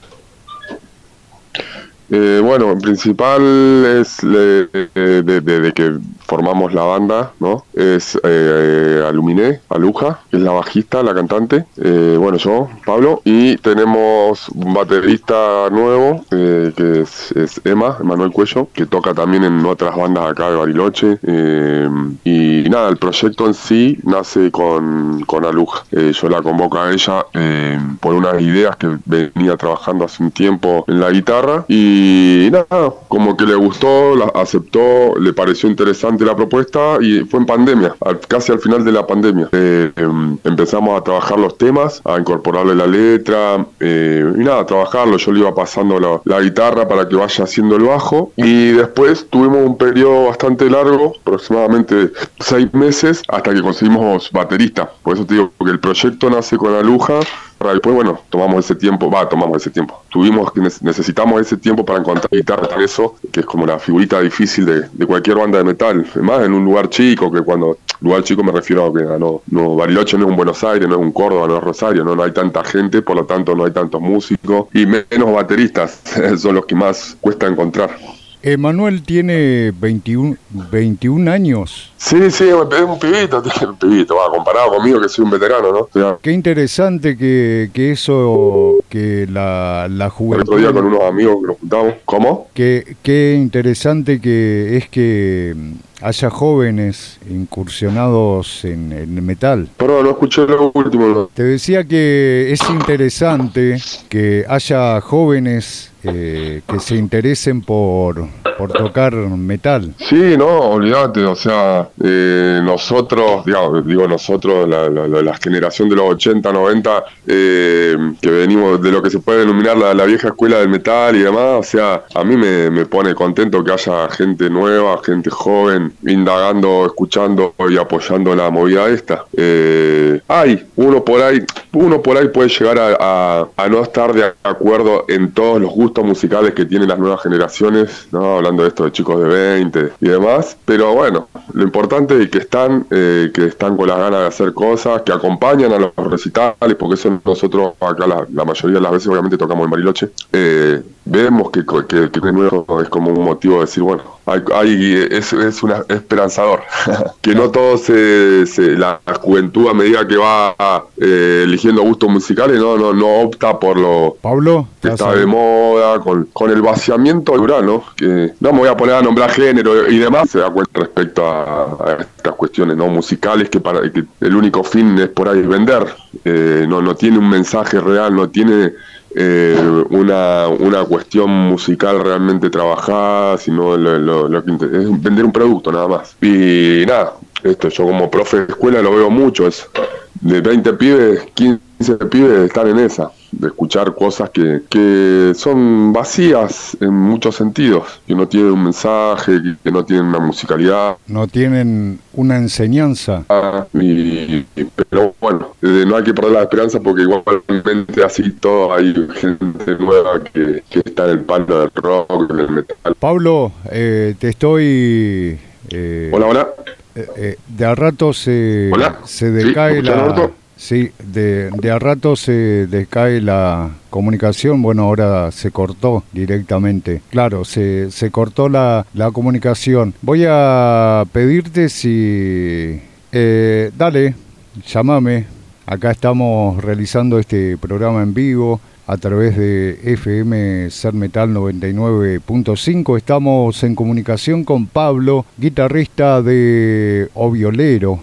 Eh, bueno, en principal es de, de, de, de que formamos la banda, ¿no? Es eh, Aluminé, Aluja, que es la bajista, la cantante. Eh, bueno, yo, Pablo. Y tenemos un baterista nuevo, eh, que es, es Emma, Emanuel Cuello, que toca también en otras bandas acá de Bariloche. Eh, y nada, el proyecto en sí nace con, con Aluja. Eh, yo la convoco a ella eh, por unas ideas que venía trabajando hace un tiempo en la guitarra. Y Y nada, como que le gustó, la aceptó, le pareció interesante la propuesta y fue en pandemia, al, casi al final de la pandemia. Eh, eh, empezamos a trabajar los temas, a incorporarle la letra eh, y nada, a trabajarlo. Yo le iba pasando la, la guitarra para que vaya haciendo el bajo y después tuvimos un periodo bastante largo, aproximadamente seis meses, hasta que conseguimos baterista. Por eso te digo que el proyecto nace con Aluja. Después, bueno, tomamos ese tiempo, va, tomamos ese tiempo. Tuvimos que necesitamos ese tiempo para encontrar guitarra, eso, que es como la figurita difícil de, de cualquier banda de metal. Además, en un lugar chico, que cuando, lugar chico me refiero a que no, no, Bariloche no es un Buenos Aires, no es un Córdoba, no es Rosario, no, no hay tanta gente, por lo tanto no hay tantos músicos y menos bateristas, son los que más cuesta encontrar. Emanuel tiene veintiún, veintiún años. Sí, sí, es un pibito, tiene un pibito, va, comparado conmigo que soy un veterano, ¿no? O sea, qué interesante que, que eso, que la, la juventud... El otro día con unos amigos que nos juntamos. ¿Cómo? Qué, qué interesante que es que haya jóvenes incursionados en, en el metal. Pero no escuché lo último. No. Te decía que es interesante que haya jóvenes eh, que se interesen por, por tocar metal. Sí, no, olvídate, o sea, eh, nosotros, digamos, digo nosotros, la, la, la generación de los ochenta, noventa, eh, que venimos de lo que se puede denominar la, la vieja escuela del metal y demás, o sea, a mí me, me pone contento que haya gente nueva, gente joven, indagando, escuchando y apoyando la movida esta. Eh, hay, uno por ahí, uno por ahí puede llegar a, a, a no estar de acuerdo en todos los gustos musicales que tienen las nuevas generaciones, ¿no? Hablando de esto de chicos de veinte y demás, pero bueno, lo importante es que están, eh, que están con las ganas de hacer cosas, que acompañan a los recitales, porque eso nosotros acá la, la mayoría de las veces obviamente tocamos en Bariloche, eh, vemos que, que, que de nuevo es como un motivo de decir, bueno, hay, hay es, es una esperanzador, que no todo se, se la juventud a medida que va eh, eligiendo gustos musicales, no, no, no opta por lo Pablo que está de moda, con, con el vaciamiento cultural, ¿no? Que no me voy a poner a nombrar género y demás, se da cuenta respecto a, a estas cuestiones no musicales que para que el único fin es por ahí vender, eh, no, no tiene un mensaje real, no tiene eh, una, una cuestión musical realmente trabajada, sino lo, lo, lo que es vender un producto nada más. Y nada, esto yo como profe de escuela lo veo mucho, es de veinte pibes, quince pibes están en esa, de escuchar cosas que, que son vacías en muchos sentidos, que no tienen un mensaje, que no tienen una musicalidad. No tienen una enseñanza. Ah, y, y, pero bueno, eh, no hay que perder la esperanza porque igualmente así todo hay gente nueva que, que está en el palo del rock, en el metal. Pablo, eh, te estoy... Eh, hola, hola. Eh, eh, de a rato se, ¿Hola? se decae ¿Sí? la... Sí, de, de a rato se decae la comunicación, bueno, ahora se cortó directamente. Claro, se, se cortó la, la comunicación. Voy a pedirte si... Eh, dale, llámame. Acá estamos realizando este programa en vivo a través de F M Ser Metal noventa y nueve punto cinco. Estamos en comunicación con Pablo, guitarrista de O Violero,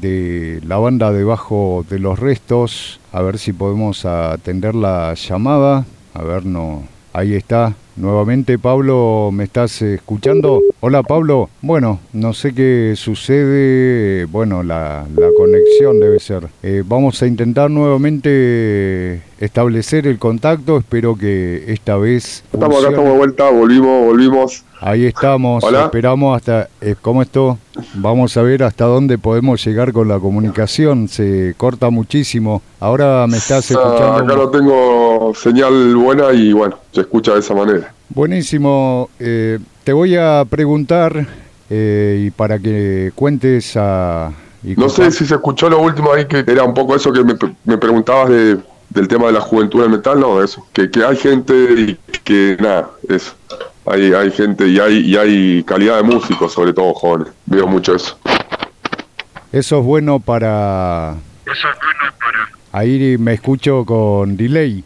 de la banda Debajo de los Restos. A ver si podemos atender la llamada. A ver, no. Ahí está. Nuevamente, Pablo, ¿me estás escuchando? Hola Pablo, bueno, no sé qué sucede, bueno, la, la conexión debe ser. Eh, vamos a intentar nuevamente establecer el contacto, espero que esta vez Estamos funcione. acá, estamos de vuelta, volvimos, volvimos. Ahí estamos, Hola. Esperamos hasta, eh, ¿cómo esto? Vamos a ver hasta dónde podemos llegar con la comunicación, se corta muchísimo. Ahora me estás escuchando. Ah, acá no tengo señal buena y bueno, se escucha de esa manera. Buenísimo, eh, te voy a preguntar eh, y para que cuentes a... y No sé si se escuchó lo último ahí, que era un poco eso que me, me preguntabas de, del tema de la juventud del metal, no, eso, que, que hay gente y que nada, eso. Hay, hay gente y hay, y hay calidad de músicos, sobre todo jóvenes. Veo mucho eso. Eso es bueno para... Eso es bueno para... Ahí me escucho con delay.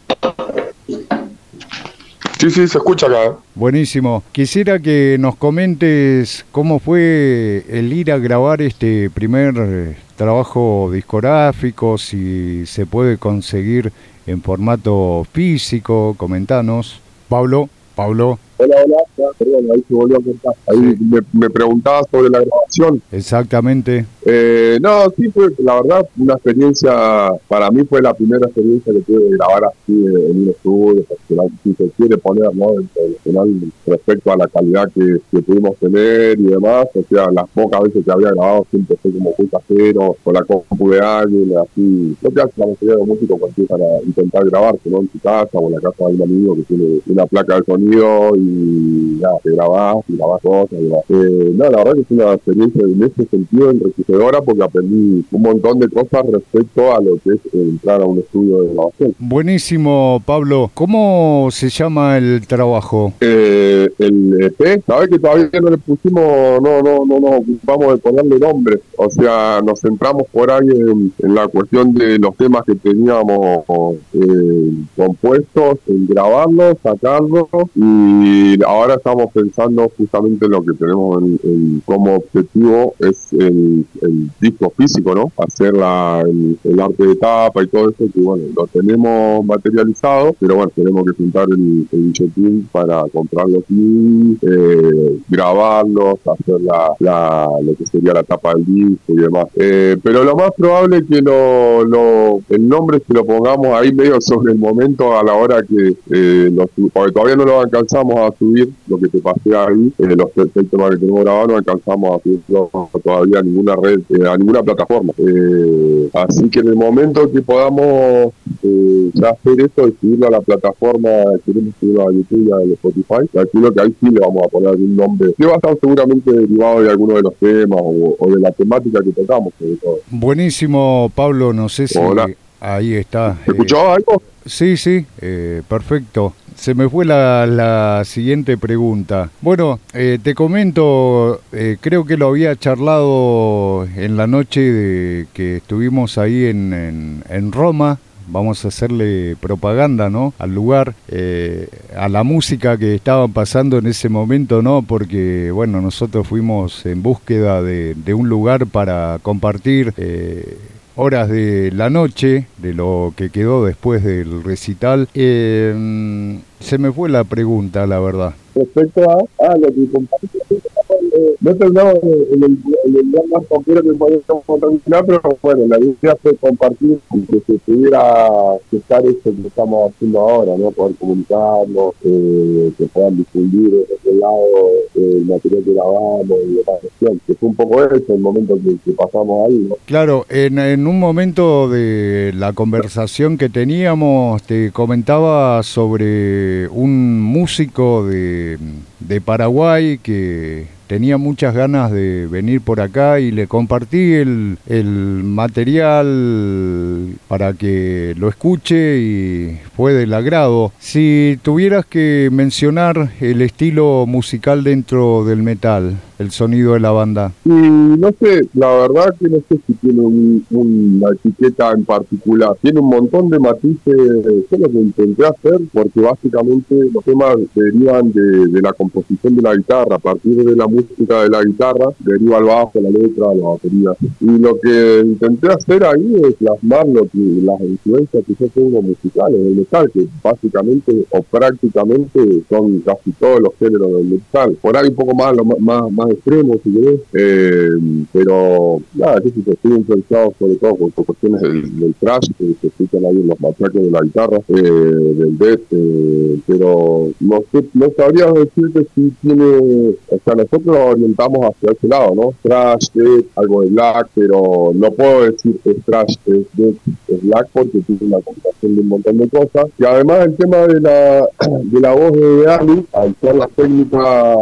Sí, sí, se escucha acá. ¿eh? Buenísimo. Quisiera que nos comentes cómo fue el ir a grabar este primer eh, trabajo discográfico, si se puede conseguir en formato físico. Comentanos. Pablo, Pablo. Hola, hola, perdón, ahí se volvió a cortar. Ahí sí. me, me preguntabas sobre la grabación. Exactamente. Eh, no, sí, fue, la verdad, una experiencia, para mí fue la primera experiencia que tuve de grabar así en un estudio, si se quiere poner, ¿no? Dentro del final, respecto a la calidad que, que pudimos tener y demás, o sea, las pocas veces que había grabado siempre fue como muy casero, con la compu de alguien, así, lo que hace la mayoría de los músicos cuando empiezan a intentar grabarse, ¿no? En su casa o en la casa de un amigo que tiene una placa de sonido y y nada, te grabás, y grabás cosas, grabás. Eh, no, la verdad que es una experiencia en ese sentido enriquecedora porque aprendí un montón de cosas respecto a lo que es entrar a un estudio de grabación. Buenísimo, Pablo. ¿Cómo se llama el trabajo? Eh, el E P, sabés que todavía no le pusimos, no, no, no nos ocupamos de ponerle nombre, o sea, nos centramos por ahí en, en la cuestión de los temas que teníamos eh, compuestos, en grabarlos, sacarlos y Y ahora estamos pensando justamente en lo que tenemos en, en, como objetivo es el, el disco físico, ¿no? Hacer la, el, el arte de tapa y todo eso, que bueno, lo tenemos materializado, pero bueno, tenemos que juntar el, el billetín para comprarlo aquí, eh, grabarlos, hacer la, la, lo que sería la tapa del disco y demás. Eh, pero lo más probable es que lo, lo, el nombre se lo pongamos ahí medio sobre el momento a la hora que, eh, los, porque todavía no lo alcanzamos a subir, lo que te pasé ahí, eh, los tres temas que tenemos grabados no alcanzamos a subirlo todavía a ninguna red, eh, a ninguna plataforma. Eh, así que en el momento que podamos eh, ya hacer esto y subirlo a la plataforma, queremos subirlo a YouTube y a Spotify, calculo que ahí sí le vamos a poner algún nombre que va a estar seguramente derivado de alguno de los temas o, o de la temática que tocamos, sobre todo. Buenísimo, Pablo, no sé si... Hola. Ahí está. ¿Te escuchó eh, algo? Sí, sí, eh, perfecto. Se me fue la, la siguiente pregunta. Bueno, eh, te comento, eh, creo que lo había charlado en la noche de que estuvimos ahí en, en, en Roma. Vamos a hacerle propaganda, ¿no? Al lugar, eh, a la música que estaban pasando en ese momento, ¿no? Porque, bueno, nosotros fuimos en búsqueda de, de un lugar para compartir eh, horas de la noche, de lo que quedó después del recital. Eh, se me fue la pregunta, la verdad. Respecto a, a lo que compartí, eh, no terminamos en el, en el día más completo que podíamos terminar, pero bueno, la idea fue compartir y que se pudiera estar esto que estamos haciendo ahora, ¿no? Poder comunicarnos, eh, que puedan difundir de este lado eh, el material que grabamos y demás, que fue un poco eso el momento que, que pasamos ahí, ¿no? Claro, en, en un momento de la conversación que teníamos, te comentaba sobre un músico de, de Paraguay que tenía muchas ganas de venir por acá y le compartí el, el material para que lo escuche y fue del agrado. Si tuvieras que mencionar el estilo musical dentro del metal, el sonido de la banda? Y no sé, la verdad que no sé si tiene un, una etiqueta en particular. Tiene un montón de matices. Yo lo que intenté hacer, porque básicamente los temas derivan de, de la composición de la guitarra. A partir de la música de la guitarra, deriva el bajo, la letra, la batería. Y lo que intenté hacer ahí es plasmar lo que, las influencias que yo tengo musicales del metal, que básicamente o prácticamente son casi todos los géneros del metal. Por ahí un poco más, lo, más, más extremo, si querés. Eh, pero nada, yo sí que estoy influenciado sobre todo por, por cuestiones del, del thrash, que se escuchan ahí en los machaques de la guitarra, eh, del death, eh, pero no sé, no sabría decirte si tiene, o sea, nosotros nos orientamos hacia ese lado, ¿no? Thrash, death, algo de black, pero no puedo decir que es thrash, es death, es black, porque tiene una combinación de un montón de cosas. Y además el tema de la de la voz de Ali, al ser la técnica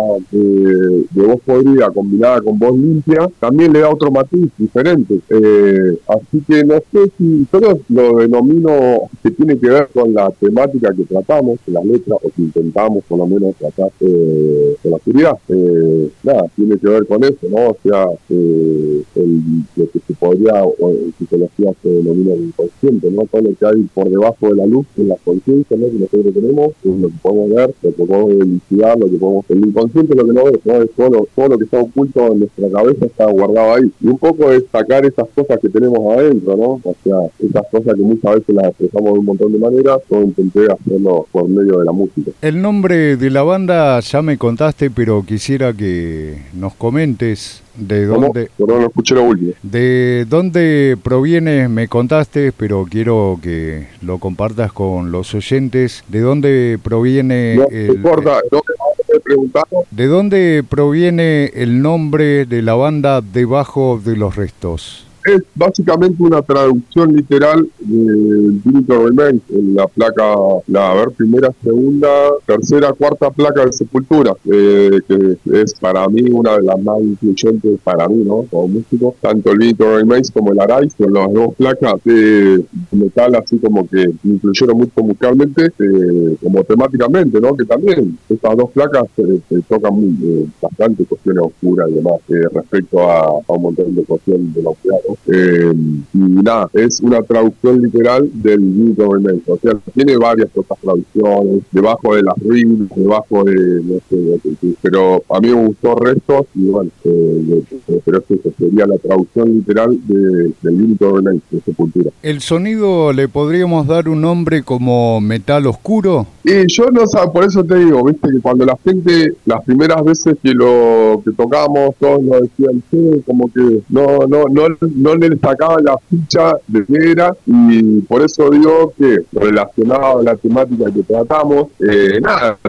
de, de voz podrida combinada con voz limpia, también le da otro matiz diferente. Eh, así que no sé si yo lo denomino que tiene que ver con la temática que tratamos, con las letras, o que intentamos por lo menos tratar eh, con la oscuridad. Eh, nada, tiene que ver con eso, ¿no? O sea, eh, el, lo que se podría, o en psicología se denomina el inconsciente, ¿no? Todo lo que hay por debajo de la luz en la conciencia, ¿no? Que nosotros tenemos, es lo que podemos ver, lo que podemos elucidar, lo que podemos... El inconsciente lo que no ves, ¿no? Es todo lo, todo lo que está oculto en nuestra cabeza está guardado ahí. Y un poco es sacar esas cosas que tenemos adentro, ¿no? O sea, esas cosas que muchas veces las expresamos de un montón de maneras, yo intenté hacerlo por medio de la música. El nombre de la banda ya me contaste, pero quisiera que nos comentes de dónde... No, no escuché lo último. De dónde proviene, me contaste, pero quiero que lo compartas con los oyentes. ¿De dónde proviene no, el... Importa, no me preguntaron. ¿De dónde proviene el nombre de la banda Debajo de los Restos? Es básicamente una traducción literal del Digital Remains, en la placa, la a ver, primera, segunda, tercera, cuarta placa de Sepultura, eh, que es para mí una de las más influyentes para mí, ¿no? Como músico, tanto el Digital Remains como el Arise, son las dos placas de metal, así como que me influyeron mucho musicalmente, eh, como temáticamente, ¿no? Que también estas dos placas eh, eh, tocan muy, eh, bastante cuestiones oscuras y demás, eh, respecto a, a un montón de cuestiones de la oscuridad, ¿no? Eh, y nada, es una traducción literal del New Government, o sea, tiene varias otras traducciones, debajo de las ruinas, debajo de, no sé, de, de, pero a mí me gustó Restos, y bueno, eh, eh, pero eso sería la traducción literal de, del New Government, de Sepultura. ¿El sonido le podríamos dar un nombre como metal oscuro? Y yo no sé, por eso te digo, viste, que cuando la gente, las primeras veces que lo que tocamos, todos nos decían, sí, como que no, no, no, no le sacaban la ficha de qué era, y por eso digo que relacionado a la temática que tratamos, eh, nada,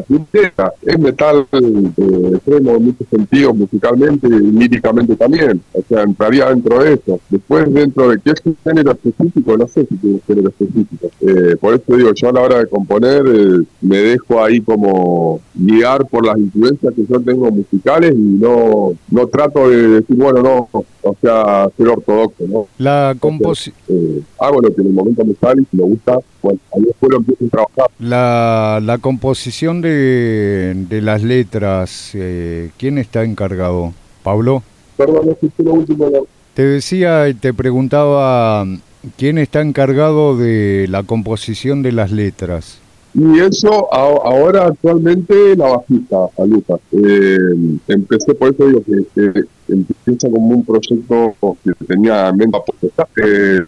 es metal eh, extremo en muchos sentidos, musicalmente y líricamente también, o sea, entraría dentro de eso. Después, dentro de qué es un género específico, no sé si tiene un género específico, eh, por eso digo, yo a la hora de componer eh, me dejo ahí como guiar por las influencias que yo tengo musicales, y no, no trato de decir, bueno, no, o sea, ser ortodoxo, ¿no? La composición... Eh, hago lo que en el momento me sale y si me gusta, bueno, ahí después lo empiezo a trabajar. La, la composición de, de las letras, eh, ¿quién está encargado? ¿Pablo? Perdón, no escuché lo último. No. Te decía y te preguntaba, ¿quién está encargado de la composición de las letras? Y eso a, ahora actualmente la bajista, a Lucas. Eh, empecé, por eso digo que, que empieza como un proyecto que tenía en mente eh,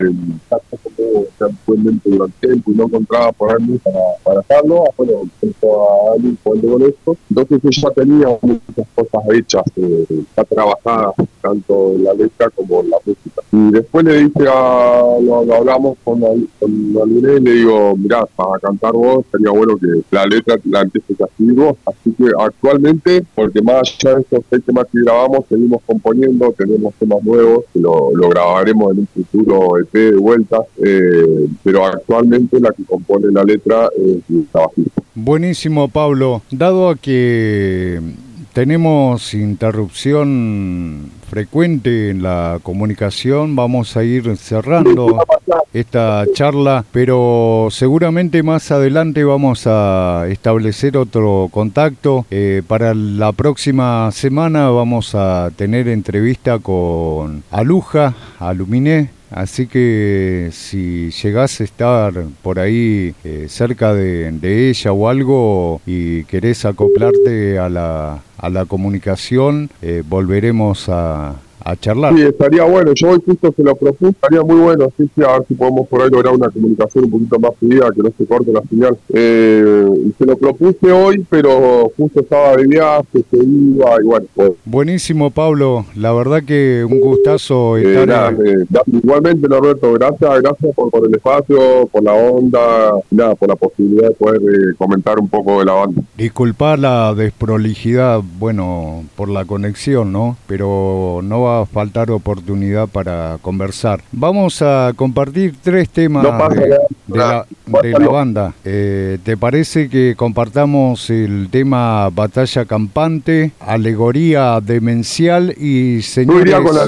actualmente durante tiempo y no encontraba por ahí para, para hacerlo. Bueno, empezó a alguien jugando con esto. Entonces yo ya tenía muchas cosas hechas, eh, ya trabajadas, tanto en la letra como en la música. Y después le dije a, lo, lo hablamos con, con Alvine y le digo, mirá, para cantar vos sería bueno que la letra la empieces a escribir vos. Así que actualmente, porque más allá de estos seis temas que grabamos, seguimos componiendo, tenemos temas nuevos, que lo, lo grabaremos en un futuro E P de vuelta, eh, pero actualmente la que compone la letra es la bajista. Buenísimo, Pablo. Dado a que tenemos interrupción frecuente en la comunicación, vamos a ir cerrando esta charla, pero seguramente más adelante vamos a establecer otro contacto. Eh, para la próxima semana vamos a tener entrevista con Aluja, Aluminé. Así que si llegás a estar por ahí eh, cerca de, de ella o algo y querés acoplarte a la, a la comunicación, eh, volveremos a, a charlar. Sí, estaría bueno. Yo hoy justo se lo propuse, estaría muy bueno. Así que a ver si podemos por ahí lograr una comunicación un poquito más fluida, que no se corte la señal. Eh, se lo propuse hoy, pero justo estaba de viaje, se iba y bueno. Pues. Buenísimo, Pablo. La verdad que un gustazo Eh, estar... nada, eh, igualmente, Norberto, gracias, gracias por, por el espacio, por la onda, nada, por la posibilidad de poder eh, comentar un poco de la banda. Disculpar la desprolijidad, bueno, por la conexión, ¿no? Pero no va a faltar oportunidad para conversar. Vamos a compartir tres temas No pasa de, nada. de la, de la banda. Eh, ¿Te parece que compartamos el tema Batalla Campante, Alegoría Demencial y Señores Yo iría con la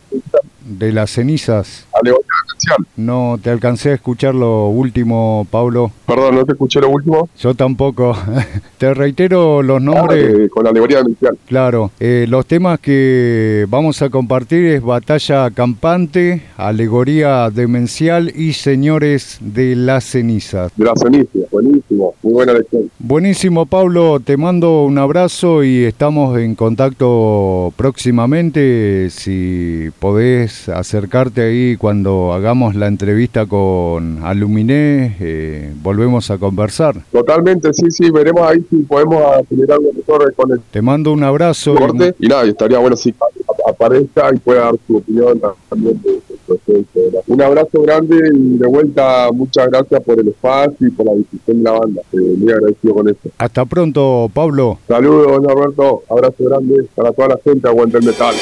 de las Cenizas? alegoría demencial. No te alcancé a escuchar lo último, Pablo. Perdón, no te escuché lo último. Yo tampoco. Te reitero los nombres. Ah, eh, con la alegoría demencial. Claro, eh, los temas que vamos a compartir es Batalla Campante, Alegoría Demencial y Señores de las Cenizas. De las cenizas, buenísimo, muy buena lección. Buenísimo, Pablo, te mando un abrazo y estamos en contacto próximamente. Si podés acercarte ahí cuando hagamos la entrevista con Aluminé, eh, volvemos a conversar. Totalmente, sí, sí, veremos ahí si podemos generar algo mejor con el Te mando un abrazo. corte y, y nada, y estaría bueno si aparezca y pueda dar su opinión también de este proceso. Un abrazo grande y de vuelta muchas gracias por el espacio y por la difusión de la banda. Eh, muy agradecido con eso. Hasta pronto, Pablo. Saludos, don Alberto. Abrazo grande para toda la gente. Aguanta el metal.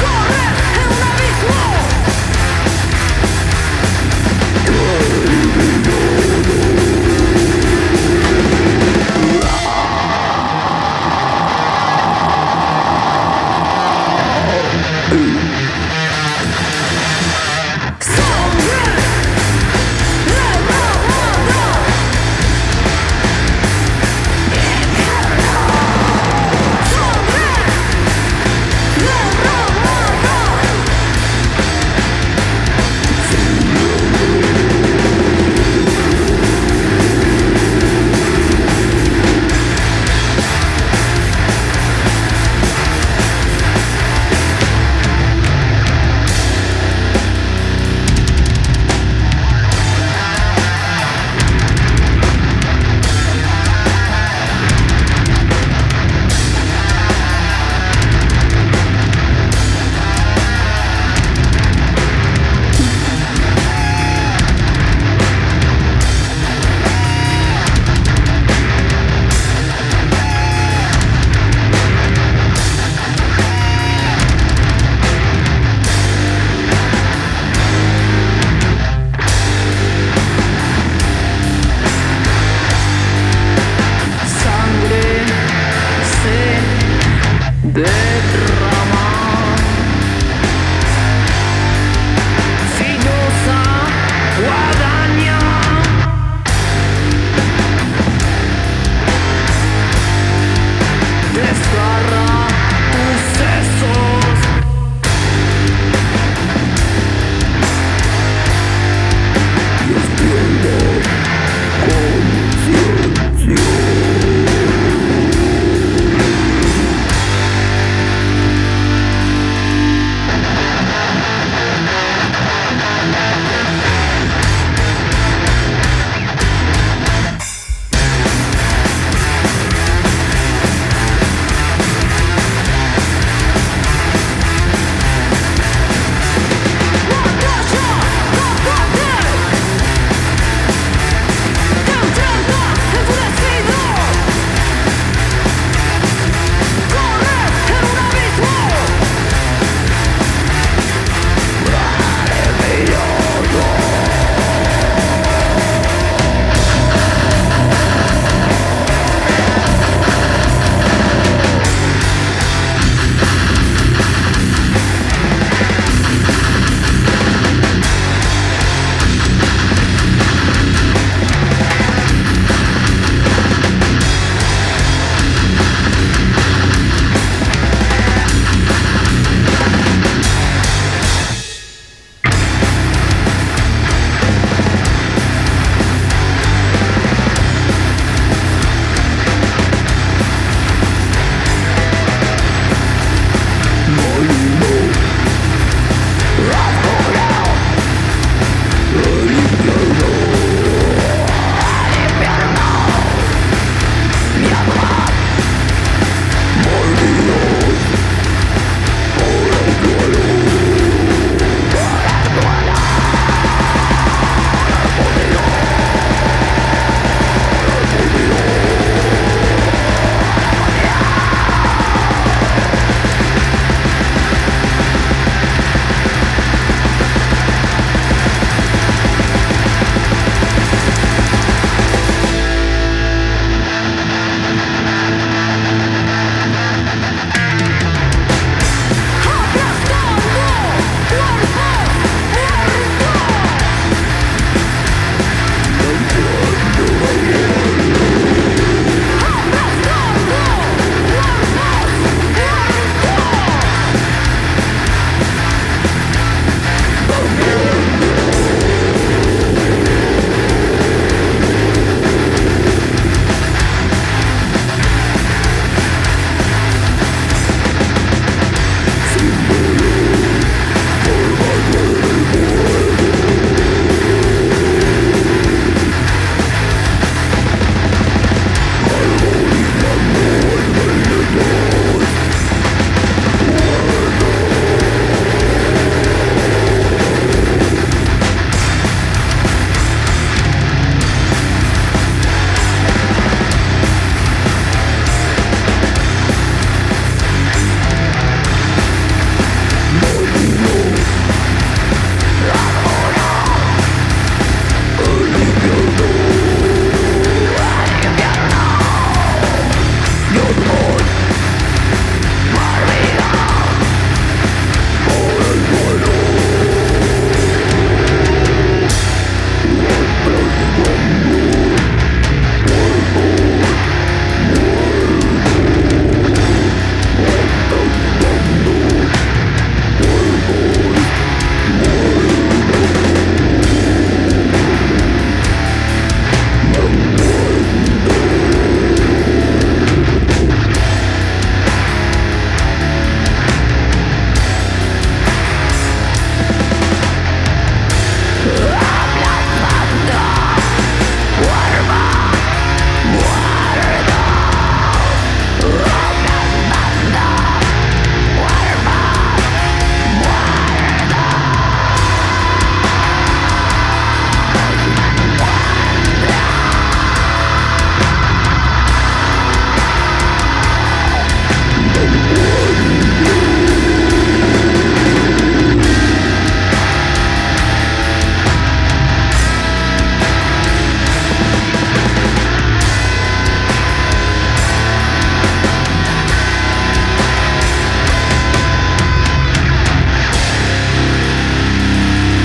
Correr en un abismo.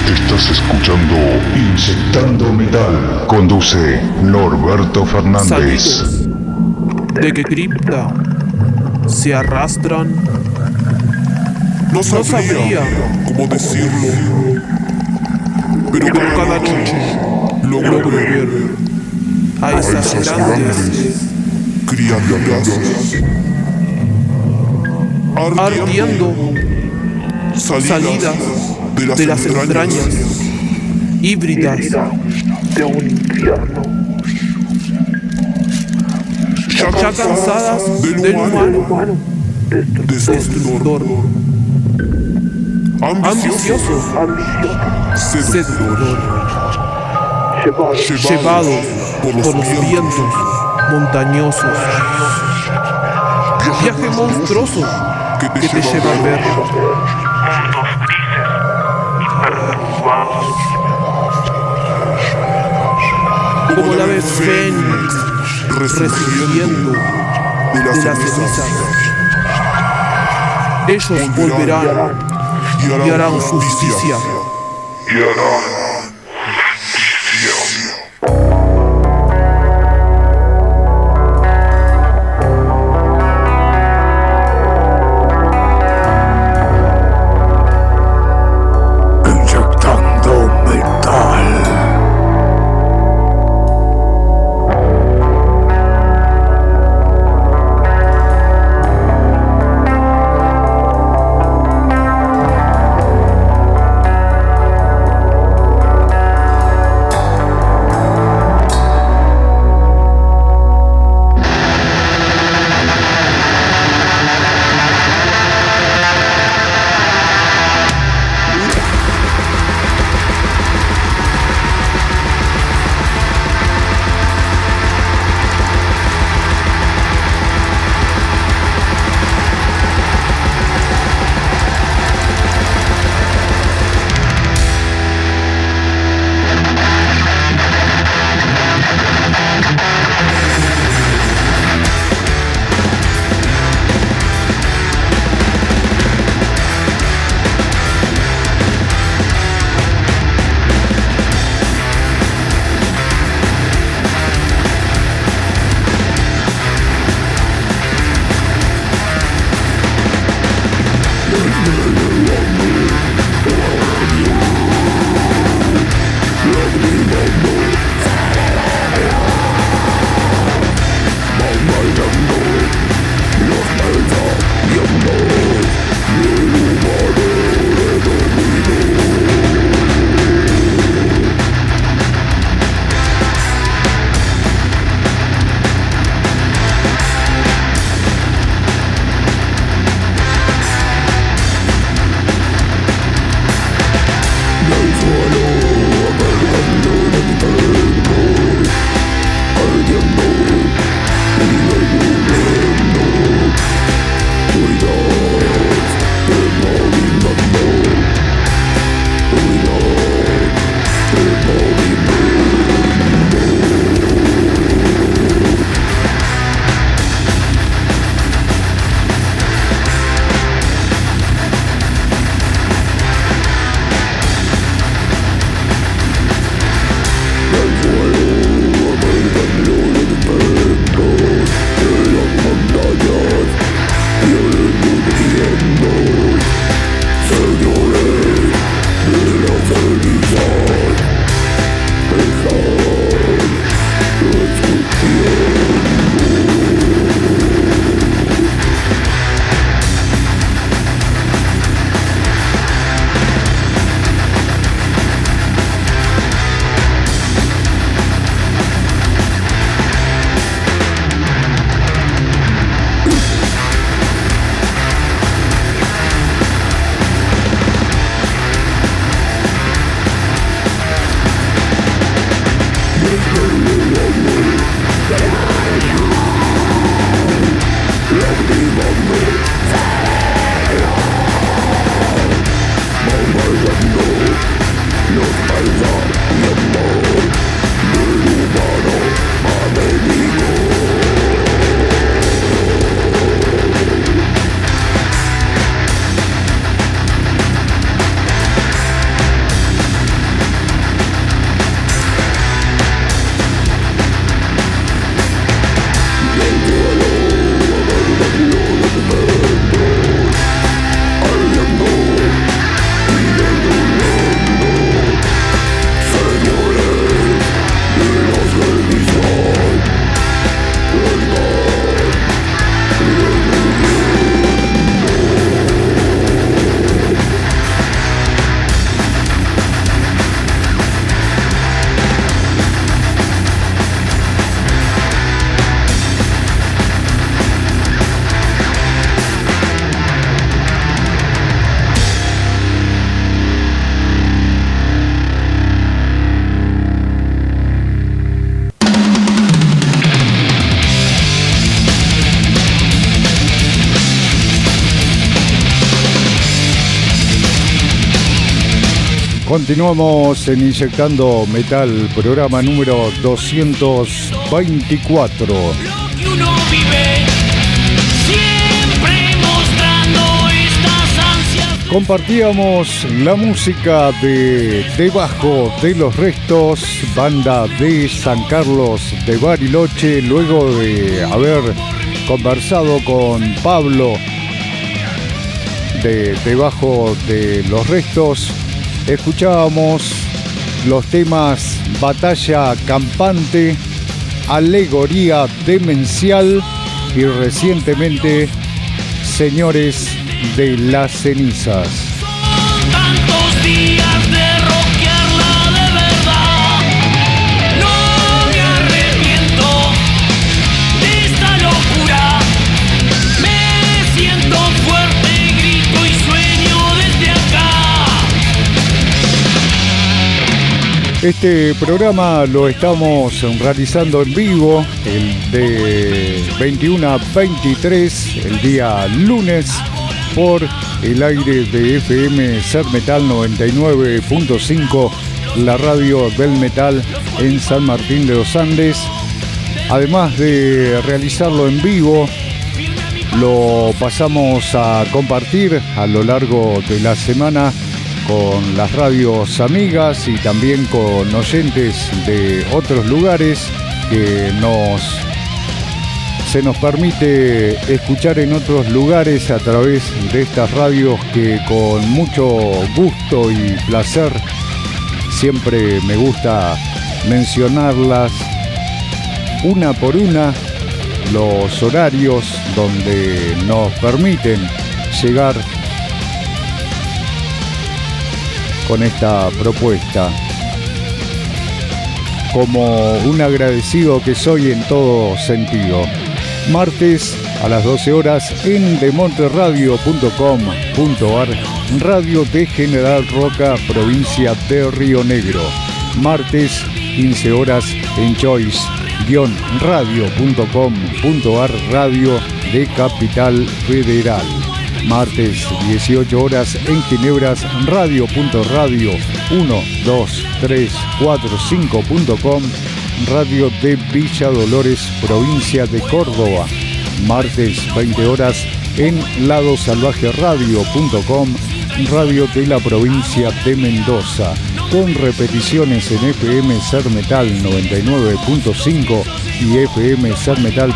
Estás escuchando Inyectando Metal. Conduce Norberto Fernández. Salidos de que cripta se arrastran. No sabría, no sabría cómo decirlo, pero, pero cada, cada noche logro ver a esas, esas grandes, grandes criaturas ardiendo salidas, salidas de las, de las entrañas, entrañas híbridas de un infierno. Ya, ya cansadas del, del humano, humano destructor, destructor. ambicioso, ambicioso, seductor, llevados, llevados por los, por los vientos, vientos montañosos. Viaje, Viaje monstruoso que te, que te lleva a ver mundos grises y perturbados. Como la ave fénix resurgiendo de las, de las cenizas. Ellos volverán y harán, y harán justicia. Y harán Continuamos en Inyectando Metal, programa número doscientos veinticuatro. Y uno vive siempre mostrando estas ansias. Compartíamos la música de Debajo de los Restos, banda de San Carlos de Bariloche, luego de haber conversado con Pablo de Debajo de los Restos. Escuchábamos los temas Batalla Campante, Alegoría Demencial y recientemente Señores de las Cenizas. Son tantos días de rockearla de verdad. No me arrepiento de esta locura. Me siento fuerte, grito y sueño desde acá. Este programa lo estamos realizando en vivo, el de veintiuno a veintitrés, el día lunes, por el aire de F M Ser Metal noventa y nueve punto cinco, la radio del metal en San Martín de los Andes. Además de realizarlo en vivo, lo pasamos a compartir a lo largo de la semana con las radios amigas y también con oyentes de otros lugares que nos se nos permite escuchar en otros lugares a través de estas radios que con mucho gusto y placer siempre me gusta mencionarlas una por una, los horarios donde nos permiten llegar con esta propuesta. Como un agradecido que soy en todo sentido. Martes a las doce horas en demonterradio punto com punto ar, radio de General Roca, provincia de Río Negro. Martes quince horas en choice radio punto com punto ar, radio de Capital Federal. Martes dieciocho horas en Ginebras, radio punto radio uno dos tres cuatro cinco punto com, radio de Villa Dolores, provincia de Córdoba. Martes veinte horas en lado salvaje radio punto com, radio de la provincia de Mendoza, con repeticiones en F M Ser Metal noventa y nueve punto cinco y F M Ser Metal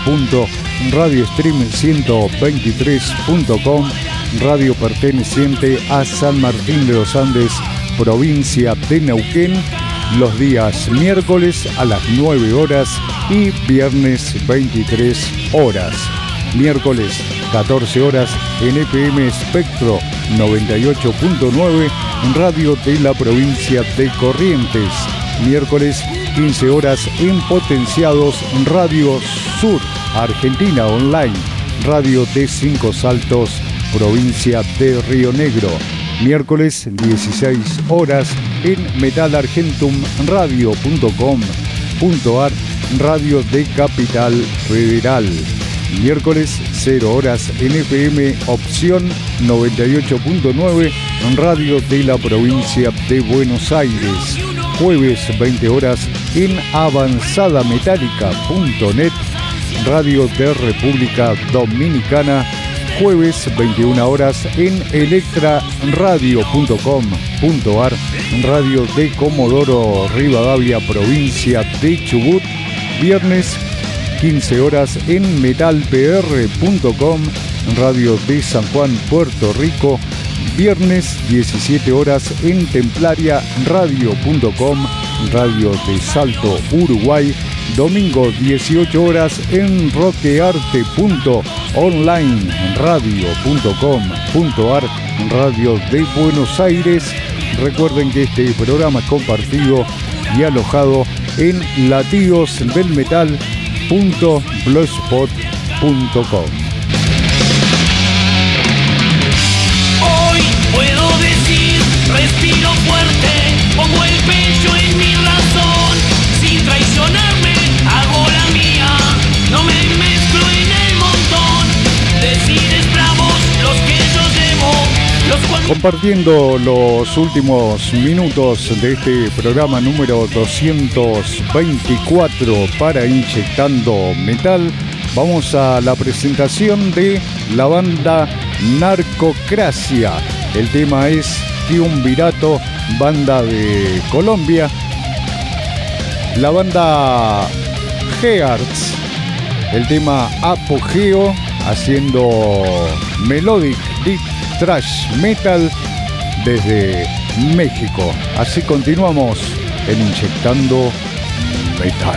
Radio Stream ciento veintitrés punto com, radio perteneciente a San Martín de los Andes, provincia de Neuquén, los días miércoles a las nueve horas y viernes veintitrés horas. Miércoles catorce horas en F M Espectro noventa y ocho punto nueve, radio de la provincia de Corrientes. Miércoles quince horas en Potenciados, Radio Sur, Argentina Online, radio de Cinco Saltos, provincia de Río Negro. Miércoles dieciséis horas en metalargentum radio punto com punto ar, radio de Capital Federal. Miércoles cero horas en F M Opción noventa y ocho punto nueve, radio de la provincia de Buenos Aires. Jueves veinte horas en avanzadametálica punto net, radio de República Dominicana. Jueves veintiuna horas en electraradio punto com punto ar, radio de Comodoro Rivadavia, provincia de Chubut. Viernes quince horas en metal p r punto com, radio de San Juan, Puerto Rico. Viernes diecisiete horas en templaria radio punto com, radio de Salto, Uruguay. Domingo dieciocho horas en roquearte punto online radio punto com punto ar, radio de Buenos Aires. Recuerden que este programa es compartido y alojado en latidos del metal punto blogspot punto com. Hoy puedo decir, respiro fuerte, pongo el pecho en mi razón, sin traicionarme, hago la mía, no me mezclo en el montón, decir bravos los que yo llevo, los cual... compartiendo los últimos minutos de este programa número doscientos veinticuatro para Inyectando Metal. Vamos a la presentación de la banda Narcocracia. El tema es Triunvirato, banda de Colombia. La banda Hearts, el tema Apogeo, haciendo melodic deep thrash metal desde México. Así continuamos en Inyectando Metal.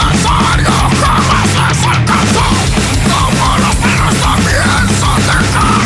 Como los perros también son de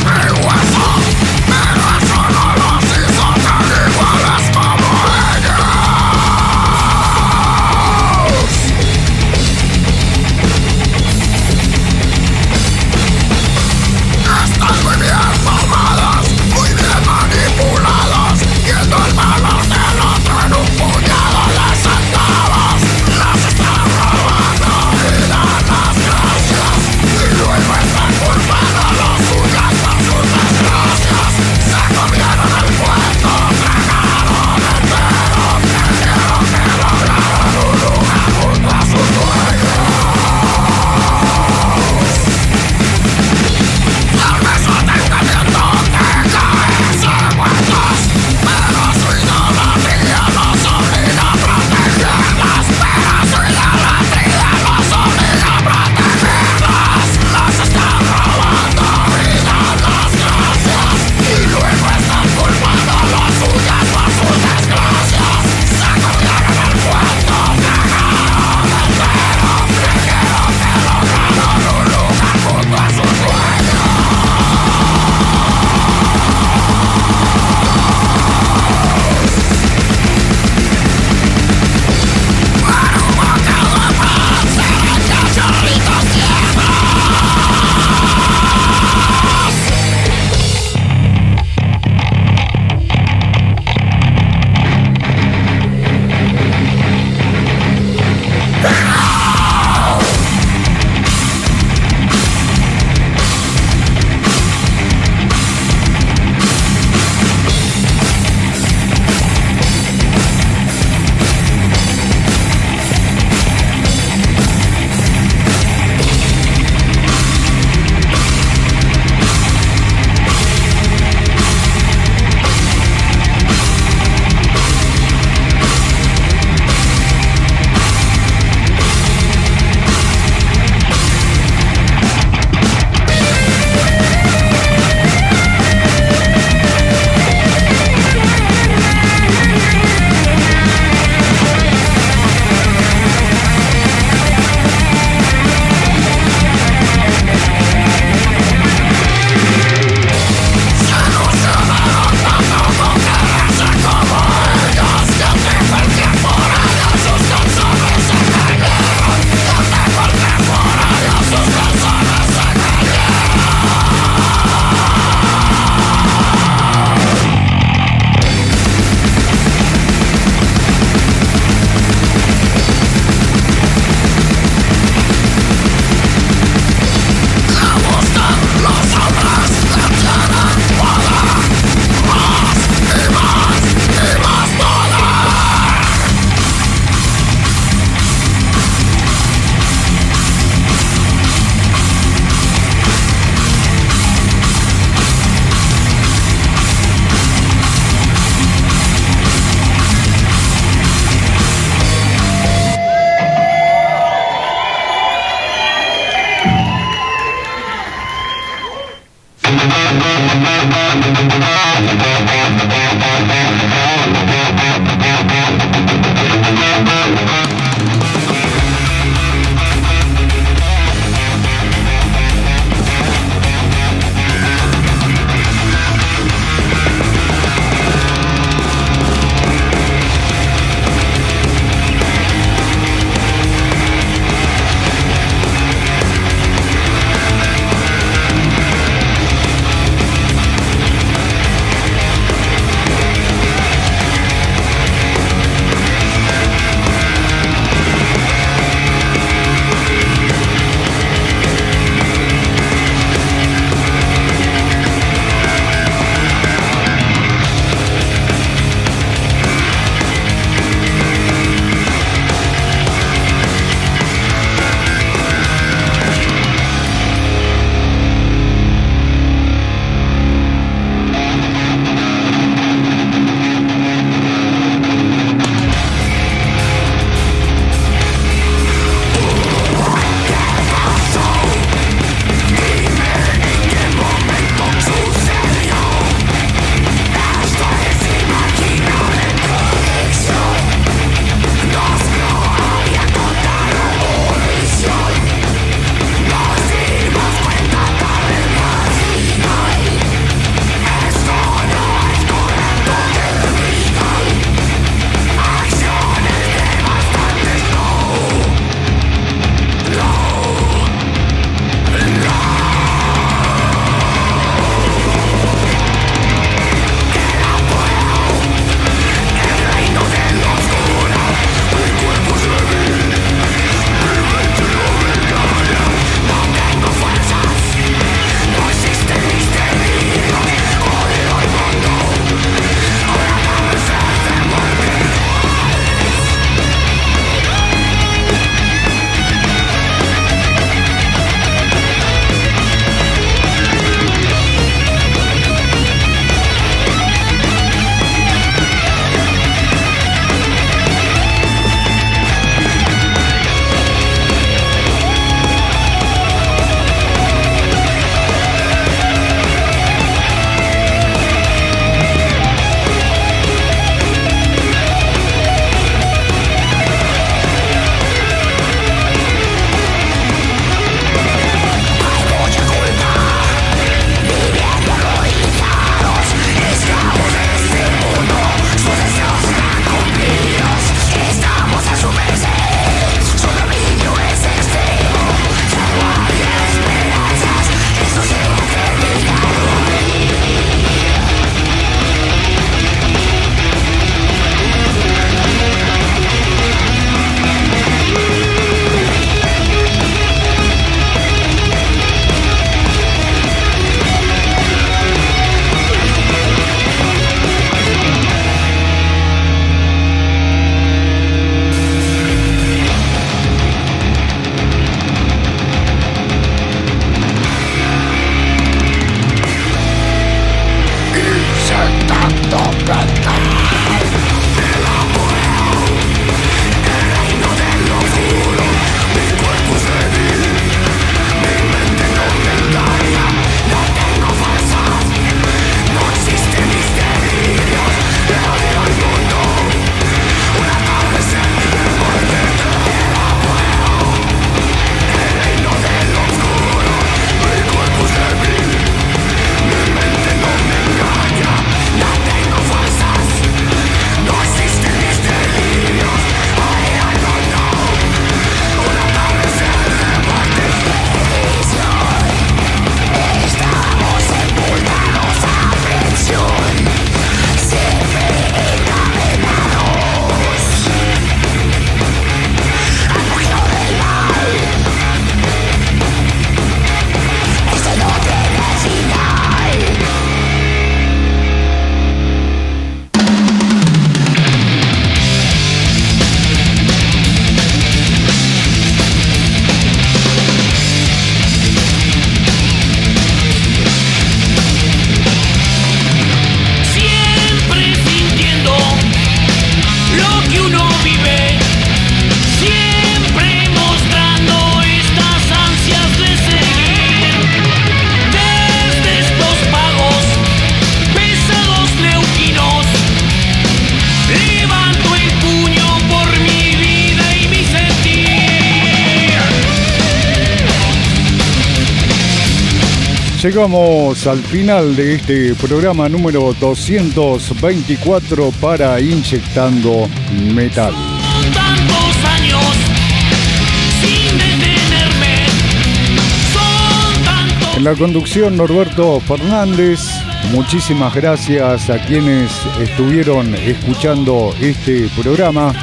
Llegamos al final de este programa número doscientos veinticuatro para Inyectando Metal. Tantos años sin detenerme. Son tantos. En la conducción, Norberto Fernández. Muchísimas gracias a quienes estuvieron escuchando este programa.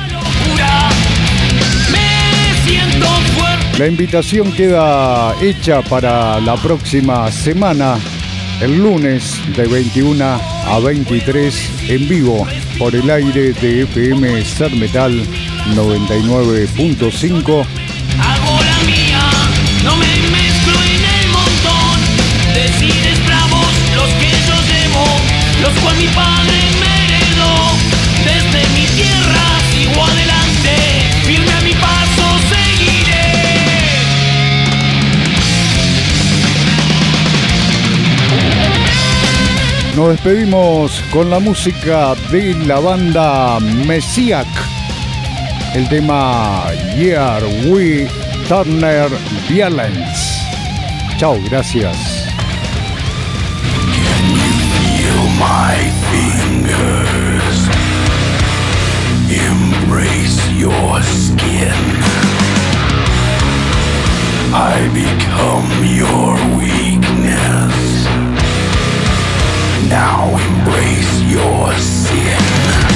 La invitación queda hecha para la próxima semana, el lunes de veintiuna a veintitrés en vivo por el aire de F M Ser Metal noventa y nueve punto cinco. Hago la mía, no me mezclo en el montón de cines bravos, los que yo llevo, los cual mi padre me heredó. Desde mi tierra sigo adelante, firme a mi paso seguiré. Nos despedimos con la música de la banda Messiac. El tema Yeah, We Turner Violence. Chao, gracias. Can you feel my fingers embrace your skin? I become your weakness. Now embrace your sin.